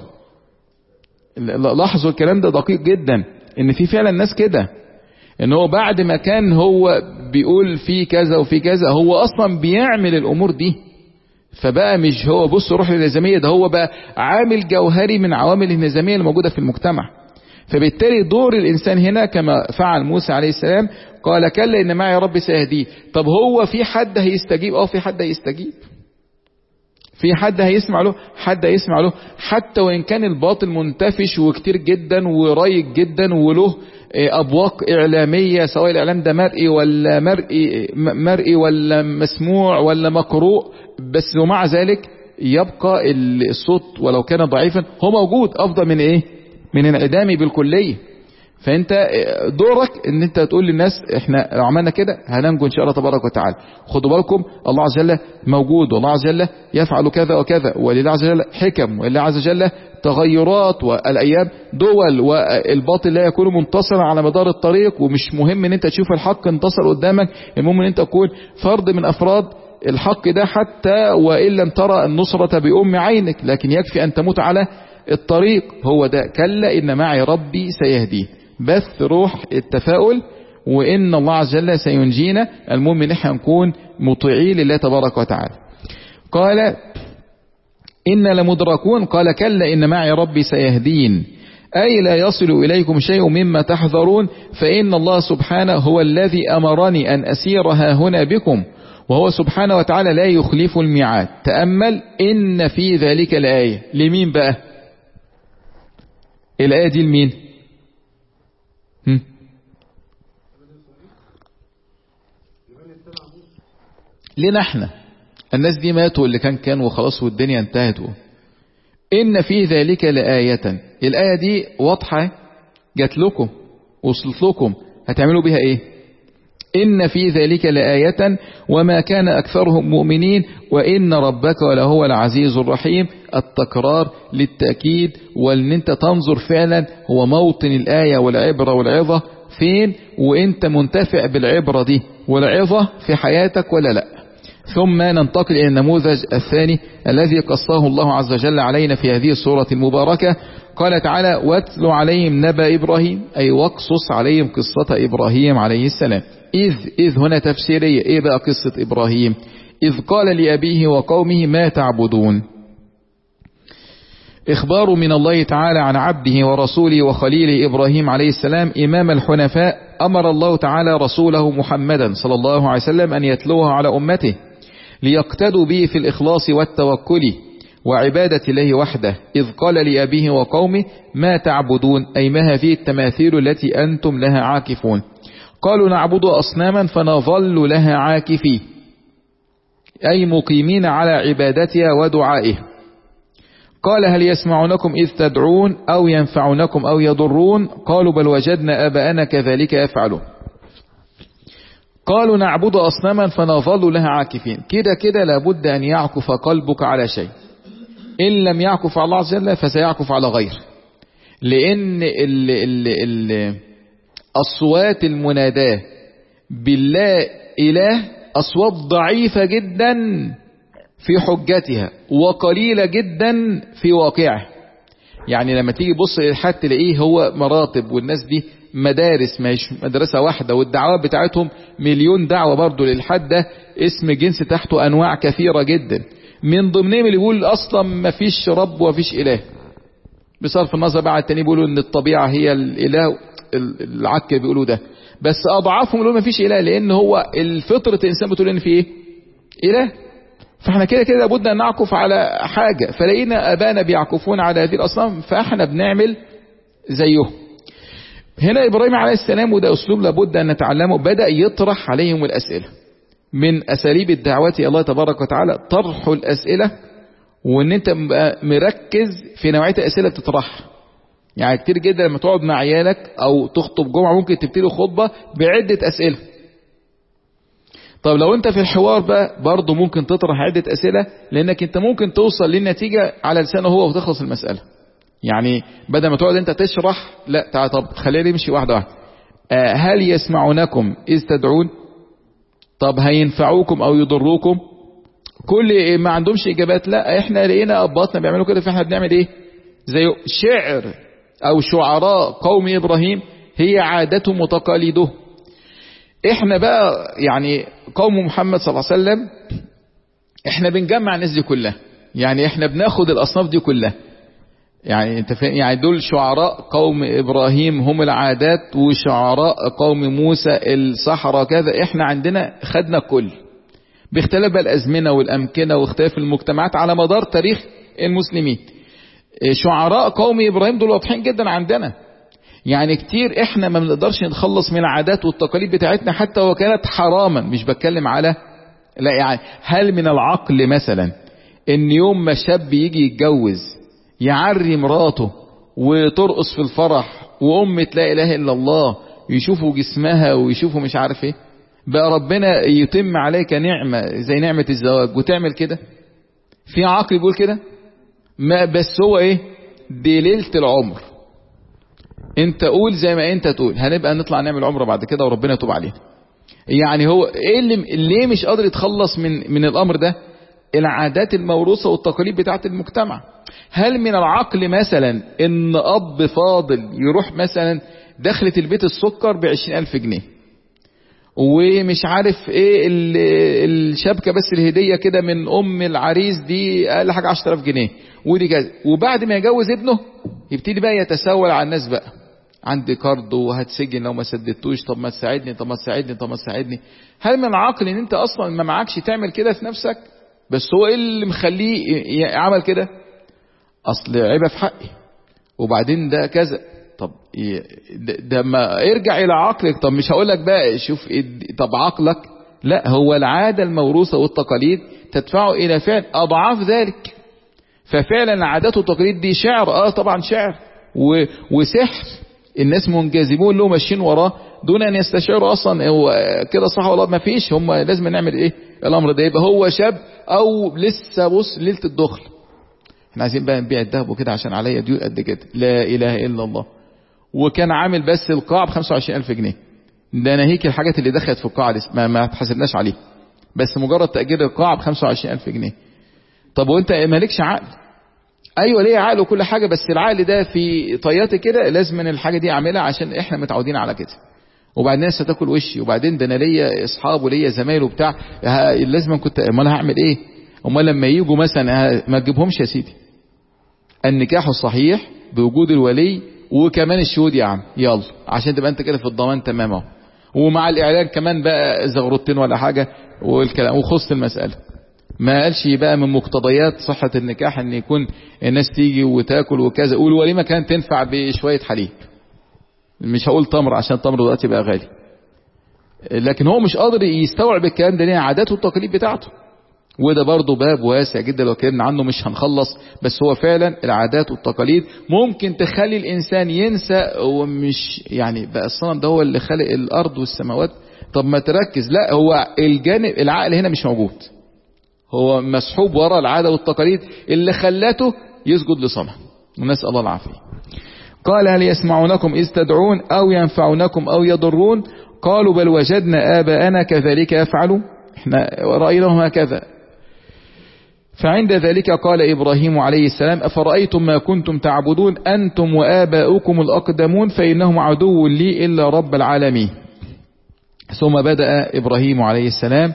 لاحظوا الكلام ده دقيق جدا ان في فعلا ناس كده ان هو بعد ما كان هو بيقول في كذا وفي كذا هو اصلا بيعمل الامور دي. فبقى مش هو بص روح الانهزامية، ده هو بقى عامل جوهري من عوامل الانهزامية الموجودة في المجتمع. فبالتالي دور الإنسان هنا كما فعل موسى عليه السلام، قال كلا إن معي ربي سيهديه. طب هو في حد هيستجيب؟ اه في حد هيستجيب، في حد هيسمع له، حد هيسمع له حتى وإن كان الباطل منتفش وكتير جدا ورايق جدا وله أبواق إعلامية، سواء الإعلام ده مرئي ولا مرئي, مرئي ولا مسموع ولا مقروء، بس ومع ذلك يبقى الصوت ولو كان ضعيفا هو موجود، أفضل من إيه؟ من انعدامي بالكلية. فانت دورك ان انت تقول للناس احنا لو عملنا كده هننجو ان شاء الله تبارك وتعالى. خدوا بالكم الله عز وجل موجود، والله عز وجل يفعل كذا وكذا، ولله عز وجل حكم، ولله عز وجل تغيرات، والايام دول، والباطل لا يكون منتصرا على مدار الطريق. ومش مهم ان انت تشوف الحق انتصر قدامك، المهم ان انت تكون فرد من افراد الحق ده، حتى وان لم ترى النصرة بأم عينك، لكن يكفي ان تموت على الطريق. هو ده كلا إن معي ربي سيهديه، بث روح التفاؤل، وإن الله عز وجل سينجينا. المهم نحن نكون مطيعين لله تبارك وتعالى. قال إن لمدركون، قال كلا إن معي ربي سيهدين، أي لا يصل إليكم شيء مما تحذرون، فإن الله سبحانه هو الذي أمرني أن أسير ها هنا بكم، وهو سبحانه وتعالى لا يخلف الميعاد. تأمل إن في ذلك الآية لمين بقى؟ الآية دي لمين؟ هم؟ لنا احنا، الناس دي ماتوا اللي كان كان وخلاص والدنيا انتهت. إن في ذلك لآية، الآية دي واضحة جات لكم وصلت لكم، هتعملوا بها ايه؟ إن في ذلك لآية وما كان أكثرهم مؤمنين وإن ربك لهو العزيز الرحيم. التكرار للتأكيد، وأن أنت تنظر فعلا هو موطن الآية والعبرة والعظة فين، وأنت منتفع بالعبرة دي والعظة في حياتك ولا لا. ثم ننتقل إلى النموذج الثاني الذي قصاه الله عز وجل علينا في هذه السورة المباركة. قال تعالى واتل عليهم نبأ إبراهيم، أي واقصص عليهم قصة إبراهيم عليه السلام. إذ إذ هنا تفسيرية، إيه بقى قصة إبراهيم؟ إذ قال لأبيه وقومه ما تعبدون، إخبار من الله تعالى عن عبده ورسوله وخليله إبراهيم عليه السلام إمام الحنفاء. أمر الله تعالى رسوله محمدا صلى الله عليه وسلم أن يتلوها على أمته ليقتدوا به في الإخلاص والتوكل وعبادة الله وحده. إذ قال لأبيه وقومه ما تعبدون، أي ما هذه التماثيل التي أنتم لها عاكفون؟ قالوا نعبد أصناما فنظل لها عاكفين، أي مقيمين على عبادتها ودعائها. قال هل يسمعونكم إذ تدعون أو ينفعونكم أو يضرون؟ قالوا بل وجدنا آباءنا كذلك يفعلون. قالوا نعبد أصناما فنظل لها عاكفين. كده كده لابد أن يعكف قلبك على شيء، إن لم يعكف على الله عز وجل فسيعكف على غيره، لأن ال ال ال أصوات المناداة بالله إله أصوات ضعيفة جدا في حجتها وقليلة جدا في واقعه. يعني لما تيجي بص للحد تلاقيه هو مراتب، والناس دي مدارس مش مدرسة واحدة، والدعوات بتاعتهم مليون دعوة برضو للحد ده، اسم جنس تحته أنواع كثيرة جدا، من ضمنهم اللي بيقول أصلا ما فيش رب وفيش إله، بصرف النظر بقى التاني بيقولوا ان الطبيعة هي الإله، العك بيقولوا ده، بس أضعافهم يقولوا ما فيش إله، لأن هو الفطرة الإنسان بتقول ان في إيه؟ إله. فاحنا كده كده لابد ان نعكف على حاجة، فلقينا ابانا بيعكفون على هذه الاصنام فاحنا بنعمل زيهم. هنا ابراهيم عليه السلام، وده اسلوب لابد ان نتعلمه، بدأ يطرح عليهم الاسئلة. من اساليب الدعوة الى الله تبارك وتعالى طرح الاسئلة، وان انت مركز في نوعية الاسئلة بتطرحها. يعني كتير جدا لما تقعد مع عيالك او تخطب جمعة ممكن تبتدي خطبة بعدة اسئلة. طب لو انت في الحوار بقى برضه ممكن تطرح عدة اسئلة، لانك انت ممكن توصل للنتيجة على لسانه هو وتخلص المسألة. يعني بدل ما تقعد انت تشرح، لا تعال طب خلينا نمشي واحدة واحدة. آه هل يسمعونكم إذ تدعون؟ طب هينفعوكم او يضروكم؟ كل ما عندهمش اجابات. لا احنا لقينا اباطنا بيعملوا كده، فاحنا بنعمل ايه؟ زي شعر او شعراء قوم ابراهيم هي عادتهم وتقاليدهم. احنا بقى يعني قوم محمد صلى الله عليه وسلم احنا بنجمع الناس دي كلها، يعني احنا بناخد الاصناف دي كلها، يعني انت فاهم، يعني دول شعراء قوم ابراهيم هم العادات، وشعراء قوم موسى الصحراء كذا. احنا عندنا خدنا كل باختلاف الازمنه والامكنه واختلاف المجتمعات على مدار تاريخ المسلمين. شعراء قوم ابراهيم دول واضحين جدا عندنا، يعني كتير احنا ما بنقدرش نتخلص من العادات والتقاليد بتاعتنا حتى وكانت حراما. مش بتكلم على لا، يعني هل من العقل مثلا ان يوم ما شاب يجي يتجوز يعري مراته وترقص في الفرح وأمة لا إله إلا الله يشوفوا جسمها ويشوفوا مش عارف ايه، بقى ربنا يتم عليك نعمة زي نعمة الزواج وتعمل كده؟ في عقل يقول كده؟ ما بس هو ايه، دي ليلة العمر. انت قول زي ما انت تقول، هنبقى نطلع نعمل عمره بعد كده وربنا يتوب علينا. يعني هو ايه اللي ليه مش قادر يتخلص من من الامر ده؟ العادات الموروثة والتقاليد بتاعت المجتمع. هل من العقل مثلا ان اب فاضل يروح مثلا دخلة البيت السكر بعشرين الف جنيه ومش عارف ايه الشبكة بس الهدية كده من ام العريس دي اقل حاجة عشرة الاف جنيه ودي كذا، وبعد ما يجوز ابنه يبتدي بقى يتسول على الناس بقى، عندي كارد وهتسجن لو ما سددتوش، طب ما تساعدني طب ما تساعدني طب ما تساعدني. هل من العقل ان انت اصلا ما معكش تعمل كده في نفسك؟ بس هو ايه اللي مخليه يعمل كده؟ اصل عيبه في حقي، وبعدين ده كذا. طب ده, ده ما ارجع الى عقلك. طب مش هقول لك بقى شوف طب عقلك، لا، هو العاده الموروثه والتقاليد تدفعه الى فعل اضعاف ذلك. ففعلا العادات والتقاليد دي شعر، اه طبعا شعر وسحر، الناس منجذبون له ماشيين وراه دون ان يستشعروا اصلا هو كده صح ولا ما فيش. هم لازم نعمل ايه الامر ده؟ يبقى هو شاب او لسه بص ليله الدخل، احنا عايزين بقى نبيع الذهب وكده عشان عليا ديون قد كده، لا اله الا الله، وكان عامل بس القاع ب خمسة وعشرين الف جنيه. ده ناهيك الحاجات اللي دخلت في القاعه ما, ما تحاسبناش عليه، بس مجرد تاجير القاعه ب خمسة وعشرين الف جنيه. طب وانت مالكش عقل؟ ايوه ليه عقل وكل حاجه، بس العقل ده في طياتي كده لازم من الحاجه دي اعملها عشان احنا متعودين على كده، وبعدين الناس هتاكل وشي، وبعدين ده انا ليا اصحاب وليا زمايل وبتاع، لازم كنت امال هعمل ايه؟ امال لما يجوا مثلا ما تجيبهمش يا سيدي. النكاح الصحيح بوجود الولي وكمان الشهود يا عم، يلا عشان تبقى انت كده في الضمان تمام اهو، ومع الاعلان كمان بقى زغرتين ولا حاجه والكلام وخص المساله. ما قالش بقى من مقتضيات صحة النكاح ان يكون الناس تيجي وتاكل وكذا، والوليمة كانت تنفع بشوية حليب، مش هقول تمر عشان تمر دلوقتي بقى غالي، لكن هو مش قادر يستوعب الكلام ده ليه؟ عاداته والتقاليد بتاعته. وده برضه باب واسع جدا لو اتكلمنا عنه مش هنخلص، بس هو فعلا العادات والتقاليد ممكن تخلي الانسان ينسى ومش يعني بقى الصنم ده هو اللي خلق الارض والسماوات. طب ما تركز، لا هو الجانب العقل هنا مش موجود، هو مسحوب وراء العادة والتقاليد اللي خلاته يسجد لصنم، ونسأل الله العافية. قال هل يسمعونكم إذ تدعون أو ينفعونكم أو يضرون؟ قالوا بل وجدنا آباءنا كذلك يفعلوا، احنا رأيناهم هكذا. فعند ذلك قال إبراهيم عليه السلام أفرأيتم ما كنتم تعبدون أنتم وآباؤكم الأقدمون فإنهم عدو لي إلا رب العالمين. ثم بدأ إبراهيم عليه السلام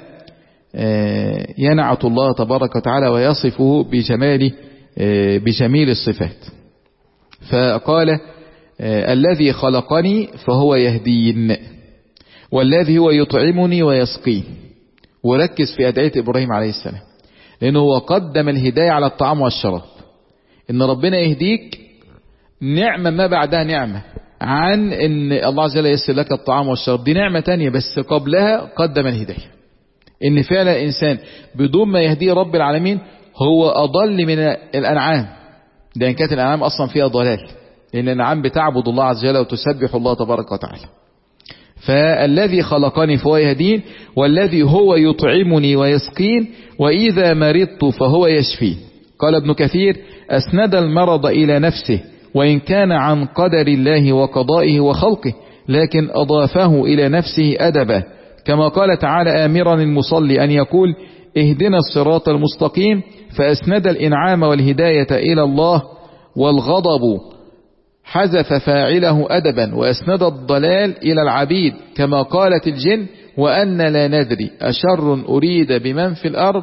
ينعت الله تبارك وتعالى ويصفه بجمال بجميل الصفات، فقال الذي خلقني فهو يهدين والذي هو يطعمني ويسقين. وركز في أدعية إبراهيم عليه السلام، لأنه هو قدم الهداية على الطعام والشراب، إن ربنا يهديك نعمة ما بعدها نعمة، عن إن الله عز وجل يسر لك الطعام والشراب دي نعمة تانية، بس قبلها قدم الهداية. ان فعلا الانسان بدون ما يهديه رب العالمين هو اضل من الانعام، لان كانت الانعام اصلا فيها ضلال، لان الانعام بتعبد الله عز وجل وتسبح الله تبارك وتعالى. فالذي خلقني فهو يهدين والذي هو يطعمني ويسقين واذا مرضت فهو يشفين. قال ابن كثير اسند المرض الى نفسه وان كان عن قدر الله وقضائه وخلقه، لكن اضافه الى نفسه ادبا، كما قال تعالى آمرا المصلي أن يقول اهدنا الصراط المستقيم، فأسند الإنعام والهداية إلى الله، والغضب حذف فاعله أدبا وأسند الضلال إلى العبيد، كما قالت الجن وأن لا ندري أشر أريد بمن في الأرض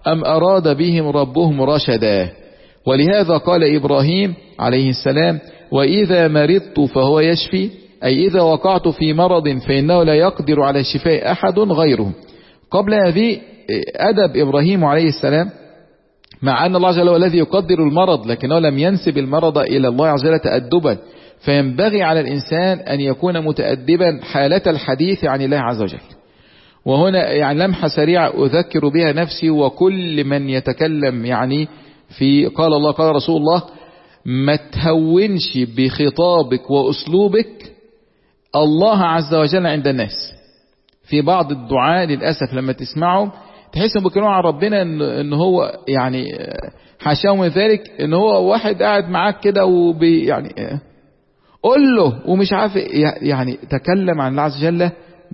أم أراد بهم ربهم رشدا. ولهذا قال إبراهيم عليه السلام: وإذا مرضت فهو يشفي، أي إذا وقعت في مرض فإنه لا يقدر على الشفاء أحد غيره. قبل هذه أدب إبراهيم عليه السلام، مع أن الله عز وجل هو الذي يقدر المرض، لكنه لم ينسب المرض إلى الله عز وجل تأدبا. فينبغي على الإنسان أن يكون متأدبا حالة الحديث عن الله عز وجل. وهنا يعني لمحة سريعة أذكر بها نفسي وكل من يتكلم يعني في قال الله قال رسول الله: ما تهونش بخطابك وأسلوبك الله عز وجل عند الناس. في بعض الدعاء للأسف لما تسمعهم تحس انهم بيتكلموا عن ربنا ان, إن هو يعني حاشاه من ذلك، ان هو واحد قاعد معاك كده وبي يعني قول له ومش عارف يعني. تكلم عن الله عز وجل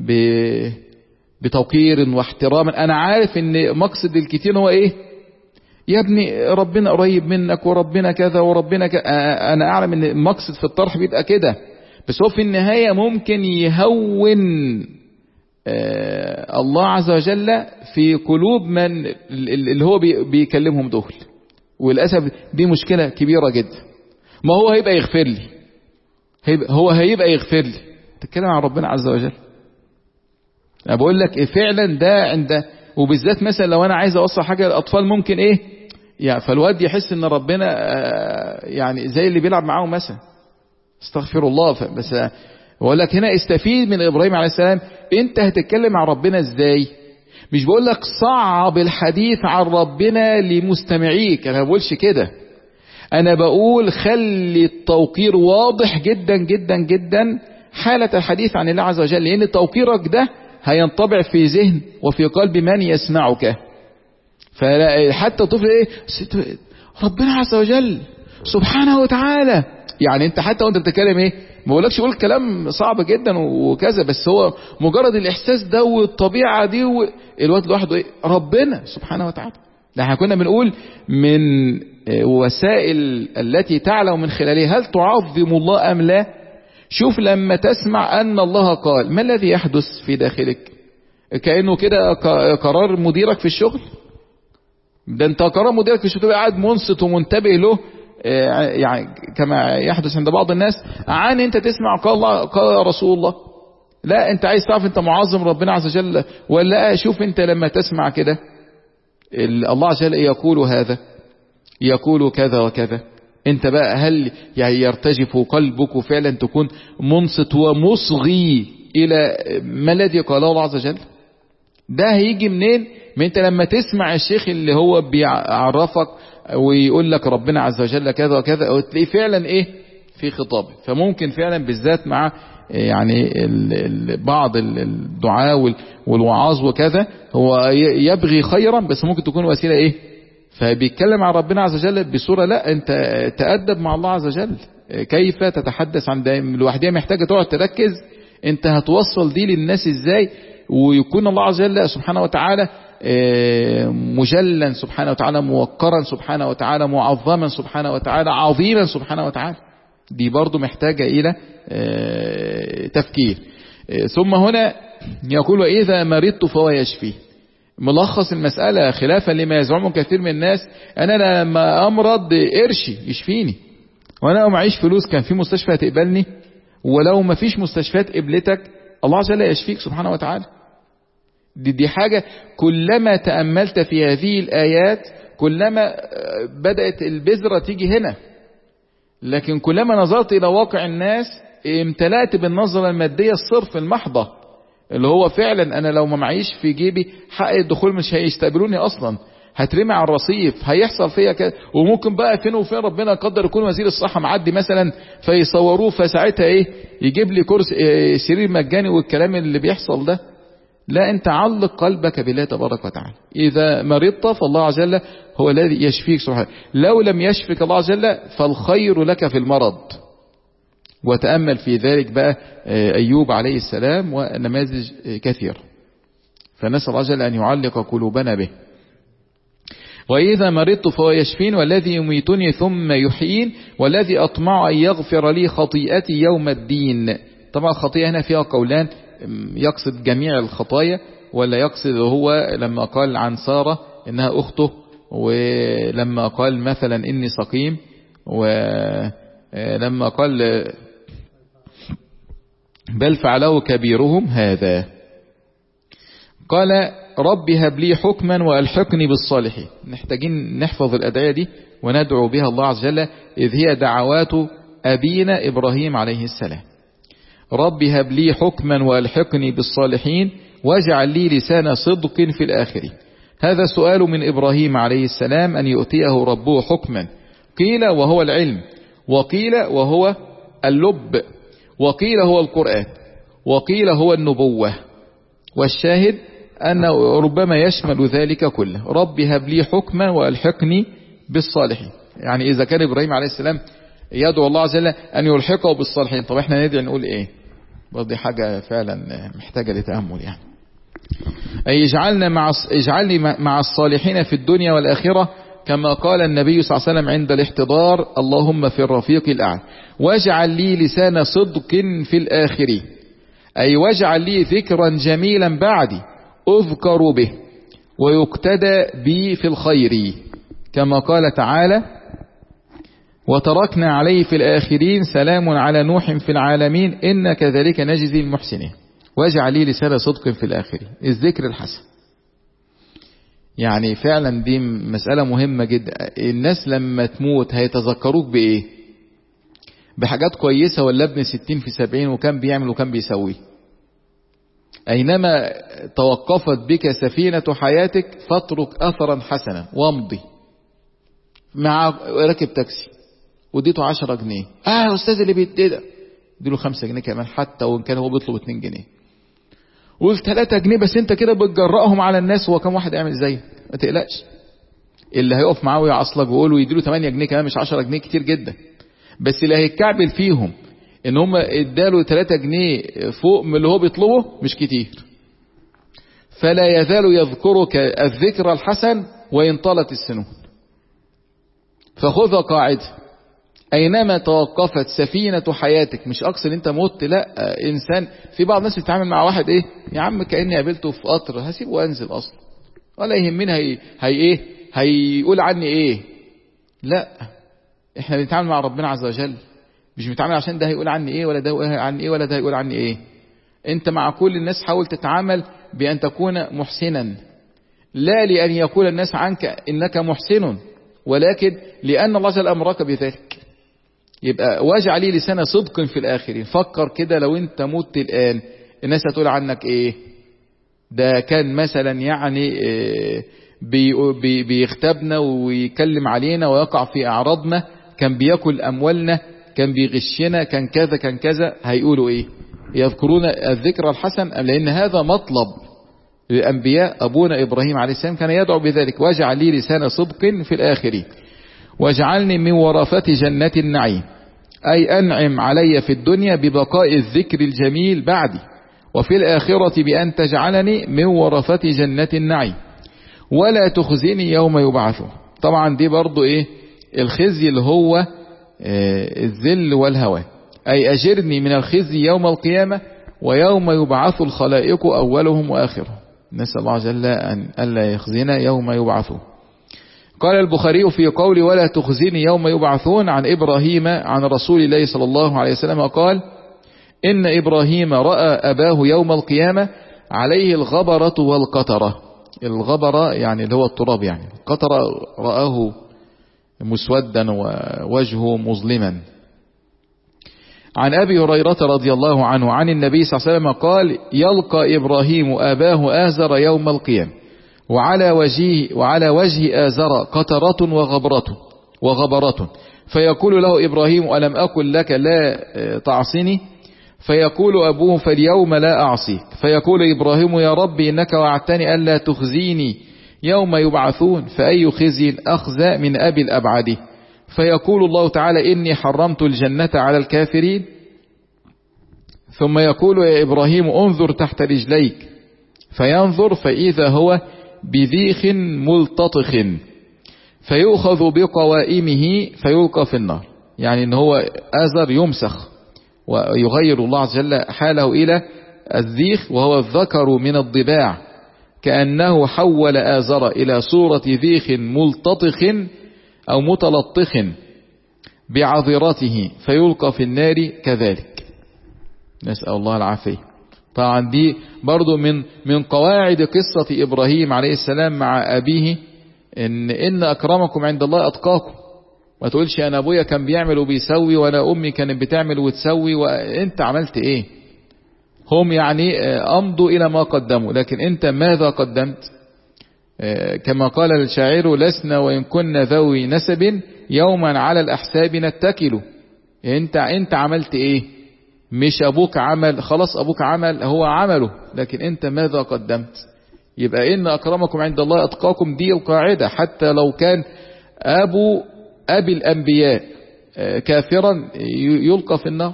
بتوقير واحترام. انا عارف ان مقصد الكتير هو ايه؟ يا ابني ربنا قريب منك وربنا كذا وربنا كذا. انا اعلم ان المقصد في الطرح بيبقى كده، بس هو في النهاية ممكن يهون آه الله عز وجل في قلوب من اللي هو بيكلمهم دول. وللأسف دي مشكلة كبيرة جدا. ما هو هيبقى يغفر لي، هيبقى هو هيبقى يغفر لي. تتكلم عن ربنا عز وجل. انا بقول لك فعلا ده عند، وبالذات مثلا لو انا عايز اوصل حاجة للاطفال ممكن ايه يعني، فالواد يحس ان ربنا آه يعني زي اللي بيلعب معاهم مثلا، استغفر الله. بس بقول لك هنا استفيد من ابراهيم عليه السلام. انت هتتكلم عن ربنا ازاي؟ مش بقول لك صعب الحديث عن ربنا لمستمعيك، انا ما بقولش كده. انا بقول خلي التوقير واضح جدا جدا جدا حالة الحديث عن الله عز وجل، لان توقيرك ده هينطبع في ذهن وفي قلب من يسمعك. فحتى الطفل ايه ربنا عز وجل سبحانه وتعالى، يعني انت حتى وانت بتتكلم ايه ما بقولكش قول كلام صعب جدا وكذا، بس هو مجرد الاحساس ده والطبيعه دي والوقت لوحده ايه ربنا سبحانه وتعالى. ده احنا كنا بنقول من وسائل التي تعلم من خلالها هل تعظم الله ام لا. شوف لما تسمع ان الله قال، ما الذي يحدث في داخلك؟ كانه كده قرار مديرك في الشغل. ده انت قرار مديرك في الشغل قاعد منصت ومنتبه له، يعني كما يحدث عند بعض الناس. عن انت تسمع قال الله قال رسول الله، لا انت عايز تعرف انت معظم ربنا عز وجل ولا. شوف انت لما تسمع كده الله عز وجل يقول هذا يقول كذا وكذا، انت بقى هل يعني يرتجف قلبك فعلا تكون منصت ومصغي الى ما الذي قاله الله عز وجل؟ ده هيجي منين؟ من انت لما تسمع الشيخ اللي هو بيعرفك ويقول لك ربنا عز وجل كذا وكذا، وتلاقيه فعلا ايه في خطابه. فممكن فعلا بالذات مع يعني بعض الدعاء والوعاظ وكذا هو يبغي خيرا، بس ممكن تكون وسيله ايه فبيتكلم عن ربنا عز وجل بصوره لا انت تأدب مع الله عز وجل. كيف تتحدث عن ده لوحدها محتاجه تقعد تركز انت هتوصل دي للناس ازاي، ويكون الله عز وجل سبحانه وتعالى مجلا سبحانه وتعالى، موقرا سبحانه وتعالى، معظما سبحانه وتعالى، عظيما سبحانه وتعالى. دي برضو محتاجة إلى تفكير. ثم هنا يقول وإذا مرضت فهو يشفي. ملخص المسألة خلافا لما يزعمه كثير من الناس، أنا لما أمرض قرشي يشفيني، وأنا لو معيش فلوس كان في مستشفى تقبلني، ولو ما فيش مستشفيات قبلتك الله عز وجل يشفيك سبحانه وتعالى. دي, دي حاجة كلما تأملت في هذه الآيات كلما بدأت البذرة تيجي هنا. لكن كلما نظرت إلى واقع الناس امتلأت بالنظرة المادية الصرف المحضة، اللي هو فعلا أنا لو ما معيش في جيبي حق الدخول مش هيستقبلوني أصلا، هترمي على الرصيف، هيحصل فيها كده. وممكن بقى فين وفين ربنا قدر يكون وزير الصحة معدي مثلا فيصوروه، فساعتها ايه يجيب لي كرسي إيه سرير مجاني والكلام اللي بيحصل ده. لا، انت علق قلبك بالله تبارك وتعالى. اذا مرضت فالله عز وجل هو الذي يشفيك سبحانه. لو لم يشفك الله عز وجل فالخير لك في المرض. وتأمل في ذلك بقى ايوب عليه السلام ونماذج كثيرة. فنسأل الله عز وجل ان يعلق قلوبنا به. وإذا مرضت فهو يشفين، والذي يميتني ثم يحيين، والذي أطمع أن يغفر لي خطيئتي يوم الدين. طبعا الخطيئة هنا فيها قولان، يقصد جميع الخطايا ولا يقصد هو لما قال عن سارة إنها أخته، ولما قال مثلا إني سقيم، ولما قال بل فعله كبيرهم هذا. قال رب هب لي حكما وألحقني بالصالحين. نحتاجين نحفظ الأدعية دي وندعو بها الله عز وجل، إذ هي دعوات أبينا إبراهيم عليه السلام. رب هب لي حكما وألحقني بالصالحين واجعل لي لسان صدق في الآخرين. هذا سؤال من إبراهيم عليه السلام أن يؤتيه ربه حكما، قيل وهو العلم، وقيل وهو اللب، وقيل هو القرآن، وقيل هو النبوة، والشاهد أن ربما يشمل ذلك كله. رب هب لي حكما وألحقني بالصالحين. يعني إذا كان إبراهيم عليه السلام يدعو الله عز وجل أن يلحقه بالصالحين، طب احنا ندعي نقول إيه؟ برضه حاجة فعلا محتاجة لتأمل يعني. أي اجعلنا مع اجعلني مع الصالحين في الدنيا والآخرة، كما قال النبي صلى الله عليه وسلم عند الاحتضار اللهم في الرفيق الأعلى، واجعل لي لسان صدق في الآخرين، أي واجعل لي ذكرا جميلا بعدي أذكر به ويقتدى بي في الخير، كما قال تعالى وتركنا عليه في الآخرين سلام على نوح في العالمين إن كذلك نجزي المحسنين. واجعل لي لسان صدق في الآخرين، الذكر الحسن. يعني فعلا دي مسألة مهمة جدا. الناس لما تموت هيتذكروك بإيه؟ بحاجات كويسة، ولا ابن ستين في سبعين وكان بيعمل وكان بيسوي؟ أينما توقفت بك سفينة حياتك فاترك أثرا حسنا وامضي. مع راكب تاكسي وديته عشرة جنيه، اه يا أستاذ اللي بيدي ده اديله خمسة جنيه كمان، حتى وإن كان هو بيطلب اتنين جنيه. قلت ثلاثة جنيه بس انت كده بتجرأهم على الناس، هو كم واحد يعمل زيك؟ ما تقلقش، اللي هيقف معاه ويعصلك ويقول ويديله ثمانية جنيه كمان مش عشرة جنيه كتير جدا، بس اللي هيتكعبل فيهم ان هم اداله ثلاثة جنيه فوق من اللي هو بيطلبه مش كتير. فلا يزال يذكرك الذكر الحسن وإن طالت السنون. فخذ قاعدة، أينما توقفت سفينة حياتك، مش أقصد أنت مت، لا، إنسان. في بعض الناس بتتعامل مع واحد إيه يا عم كأني قابلته في قطر هسيبه وأنزل أصلا، ولا يهمني هي هي إيه هيقول عني إيه. لا، إحنا بنتعامل مع ربنا عز وجل، مش بنتعامل عشان ده هيقول عني إيه ولا ده هيقول عني إيه ولا ده هيقول عني إيه. أنت مع كل الناس حاول تتعامل بأن تكون محسنا، لا لأن يقول الناس عنك إنك محسن، ولكن لأن الله جل أمرك بذلك. يبقى واجعل لي لسان صدق في الآخرين. فكر كده لو أنت مت الآن الناس هتقول عنك إيه؟ ده كان مثلا يعني بي بي بيختبنا ويكلم علينا ويقع في أعراضنا، كان بيأكل أموالنا، كان بيغشنا، كان كذا كان كذا. هيقولوا إيه؟ يذكرون الذكر الحسن، لأن هذا مطلب للأنبياء. أبونا إبراهيم عليه السلام كان يدعو بذلك، واجعل لي لسان صدق في الآخرين واجعلني من ورثة جنة النعيم، أي أنعم علي في الدنيا ببقاء الذكر الجميل بعدي، وفي الآخرة بأن تجعلني من ورثة جنة النعيم ولا تخزني يوم يبعثون. طبعا دي برضو إيه الخزي اللي هو آه الذل والهوان، أي أجرني من الخزي يوم القيامة ويوم يبعث الخلائق أولهم وآخرهم. نسأل الله جل أن ألا يخزينا يوم يبعثون. قال البخاري في قول ولا تخزيني يوم يبعثون عن إبراهيم عن رسول الله صلى الله عليه وسلم قال إن إبراهيم رأى أباه يوم القيامة عليه الغبرة والقطرة. الغبرة يعني اللي هو التراب، يعني القطرة رآه مسودا ووجهه مظلما. عن أبي هريرة رضي الله عنه عن النبي صلى الله عليه وسلم قال يلقى إبراهيم أباه آزر يوم القيامة وعلى وجهه وعلى وجه آزر قطرة وغبرة وغبرة فيقول له إبراهيم ألم أقل لك لا تعصني؟ فيقول أبوه فاليوم لا أعصيك. فيقول إبراهيم يا ربي إنك وعدتني ألا تخزيني يوم يبعثون، فأي خزي أخزى من أبي الأبعد؟ فيقول الله تعالى إني حرمت الجنة على الكافرين. ثم يقول يا إبراهيم انظر تحت رجليك، فينظر فإذا هو بذيخ ملتطخ فيؤخذ بقوائمه فيلقى في النار. يعني ان هو آزر يمسخ ويغير الله عز وجل حاله إلى الذيخ، وهو الذكر من الضباع، كأنه حول آزر إلى صورة ذيخ ملتطخ أو متلطخ بعذرته فيلقى في النار كذلك. نسأل الله العافية. طبعا دي برضو من من قواعد قصة إبراهيم عليه السلام مع أبيه، إن إن أكرمكم عند الله أتقاكم. ما تقولش أنا أبويا كان بيعمل وبيسوي وأنا أمي كانت بتعمل وتسوي وأنت عملت إيه. هم يعني أمضوا إلى ما قدموا، لكن أنت ماذا قدمت؟ كما قال الشاعر: لسنا وإن كنا ذوي نسب يوما على الأحساب نتكل. أنت أنت عملت إيه؟ مش أبوك عمل، خلاص أبوك عمل هو عمله، لكن أنت ماذا قدمت؟ يبقى إن أكرمكم عند الله أتقاكم، دي القاعدة. حتى لو كان أبو أبي الأنبياء كافرا يلقى في النار.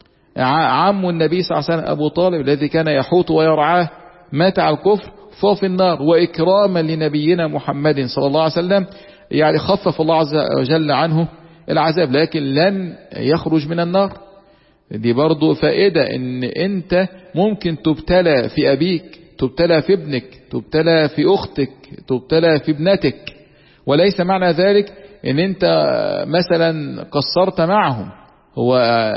عم النبي صلى الله عليه وسلم أبو طالب الذي كان يحوط ويرعاه مات على الكفر فهو في النار. وإكراما لنبينا محمد صلى الله عليه وسلم يعني خفف الله عز وجل عنه العذاب، لكن لن يخرج من النار. دي برضو فائدة، ان انت ممكن تبتلى في ابيك، تبتلى في ابنك، تبتلى في اختك، تبتلى في ابنتك، وليس معنى ذلك ان انت مثلا قصرت معهم. هو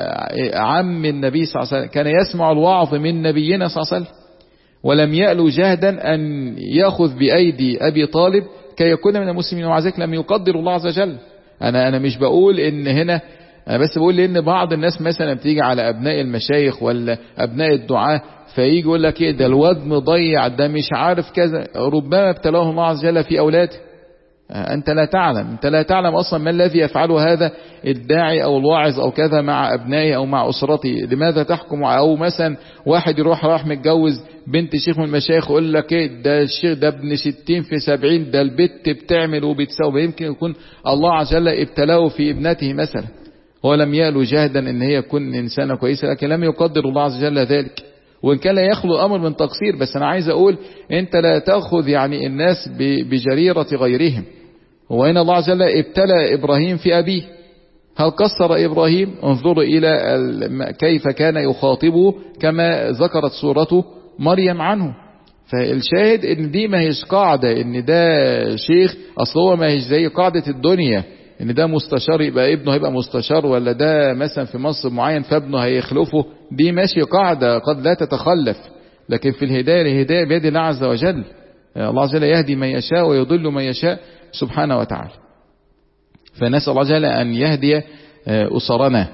عم النبي صلى الله عليه وسلم كان يسمع الوعظ من نبينا صلى الله عليه وسلم، ولم يألو جهدا ان يأخذ بأيدي ابي طالب كي يكون من المسلمين، ومع ذلك لم يقدر الله عز وجل. انا انا مش بقول ان هنا، أنا بس بقول لأن بعض الناس مثلا بتيجي على أبناء المشايخ ولا أبناء الدعاة فيجي يقول لك إيه ده الواد مضيع، ده مش عارف كذا. ربما ابتلاه الله عز وجل في أولاده، أنت لا تعلم، أنت لا تعلم أصلا ما الذي يفعله هذا الداعي أو الواعظ أو كذا مع أبنائي أو مع أسرتي. لماذا تحكم؟ أو مثلا واحد يروح راح متجوز بنت شيخ من المشايخ يقول لك إيه ده الشيخ ده ابن ستين في سبعين، ده البت بتعمل وبتسوي. يمكن يكون الله عز وجل ابتلاه في ابنته مثلا، هو لم يألو جهدا ان هي تكون انسانة كويسة، لكن لم يقدر الله عز وجل ذلك، وان كان لا يخلو الامر من تقصير. بس انا عايز اقول انت لا تأخذ يعني الناس بجريرة غيرهم. هو ان الله عز وجل ابتلى ابراهيم في ابيه، هل قصر ابراهيم؟ انظروا الى كيف كان يخاطبه كما ذكرت سورة مريم عنه. فالشاهد ان دي ما هيش قاعدة ان ده شيخ، اصل هو ما هيش زي قاعدة الدنيا ان ده مستشار يبقى ابنه هيبقى مستشار، ولا ده مثلا في منصب معين فابنه هيخلفه. دي ماشي قاعدة قد لا تتخلف، لكن في الهداية الهداية بيد الله عز وجل. الله عز وجل يهدي من يشاء ويضل من يشاء سبحانه وتعالى. فنسأل الله عز وجل أن يهدي أسرنا.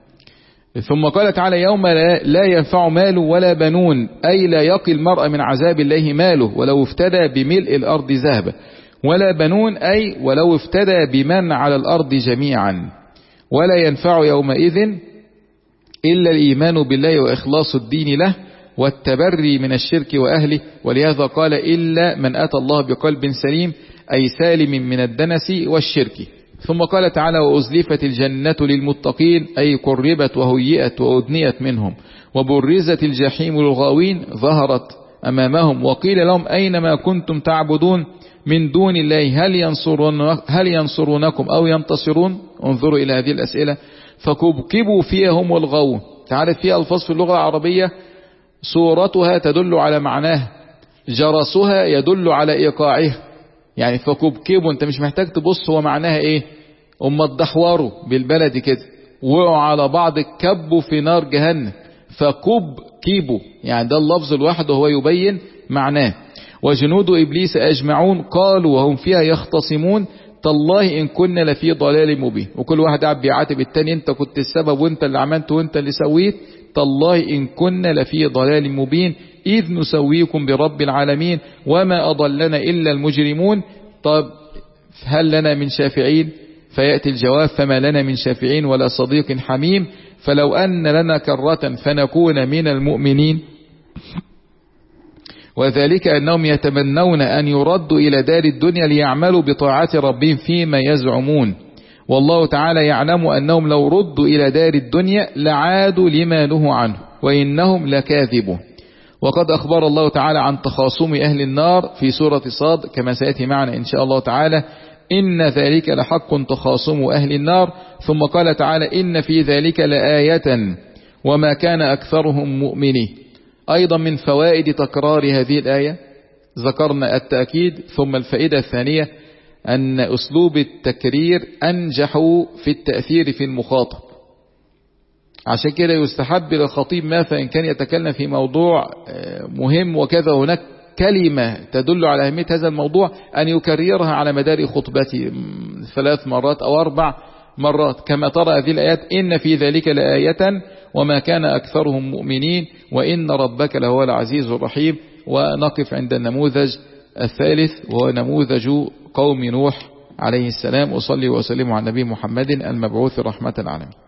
ثم قال تعالى: يوم لا ينفع مال ولا بنون، أي لا يقي المرء من عذاب الله ماله ولو افتدى بملء الأرض ذهبا، ولا بنون أي ولو افتدى بمن على الأرض جميعا، ولا ينفع يومئذ إلا الإيمان بالله وإخلاص الدين له والتبري من الشرك وأهله. ولهذا قال: إلا من أتى الله بقلب سليم، أي سالم من الدنس والشرك. ثم قال تعالى: وأزلفت الجنة للمتقين، أي قربت وهيئت وأدنيت منهم، وبرزت الجحيم للغاوين، ظهرت أمامهم، وقيل لهم أين ما كنتم تعبدون من دون الله هل ينصرون هل ينصرونكم أو ينتصرون. انظروا إلى هذه الأسئلة. فكبكبوا فيها هم والغاوون. تعرف فيها ألفاظ في اللغة العربية صورتها تدل على معناها، جرسها يدل على إيقاعها. يعني فكبكبوا انت مش محتاج تبص هو معناها ايه، هم اتدحوروا بالبلد كده، وقعوا على بعض، كبوا في نار جهنم. فكبكبوا يعني ده اللفظ الواحد وهو يبين معناه. وجنود إبليس أجمعون قالوا وهم فيها يختصمون تالله إن كنا لفي ضلال مبين. وكل واحد قاعد بيعاتب التاني، انت كنت السبب وانت اللي عملت وانت اللي سويت. تالله إن كنا لفي ضلال مبين إذ نسويكم برب العالمين وما أضلنا إلا المجرمون. طب هل لنا من شافعين؟ فيأتي الجواب: فما لنا من شافعين ولا صديق حميم، فلو أن لنا كرة فنكون من المؤمنين. وذلك أنهم يتمنون أن يردوا إلى دار الدنيا ليعملوا بطاعات ربهم فيما يزعمون، والله تعالى يعلم أنهم لو ردوا إلى دار الدنيا لعادوا لما نهوا عنه وإنهم لكاذبون. وقد أخبر الله تعالى عن تخاصم أهل النار في سورة صاد كما سيأتي معنا إن شاء الله تعالى: إن ذلك لحق تخاصم أهل النار. ثم قال تعالى: إن في ذلك لآية وما كان أكثرهم مؤمنين. أيضا من فوائد تكرار هذه الآية ذكرنا التأكيد. ثم الفائدة الثانية أن أسلوب التكرير أنجح في التأثير في المخاطب، عشان كده يستحب للخطيب ما فإن كان يتكلم في موضوع مهم وكذا هناك كلمة تدل على أهمية هذا الموضوع أن يكررها على مدار خطبته ثلاث مرات أو أربع مرات، كما ترى هذه الآيات إن في ذلك لآية وما كان أكثرهم مؤمنين وإن ربك لهو العزيز الرحيم. ونقف عند النموذج الثالث وهو نموذج قوم نوح عليه السلام. وصلي وسلم على النبي محمد المبعوث رحمة العالمين.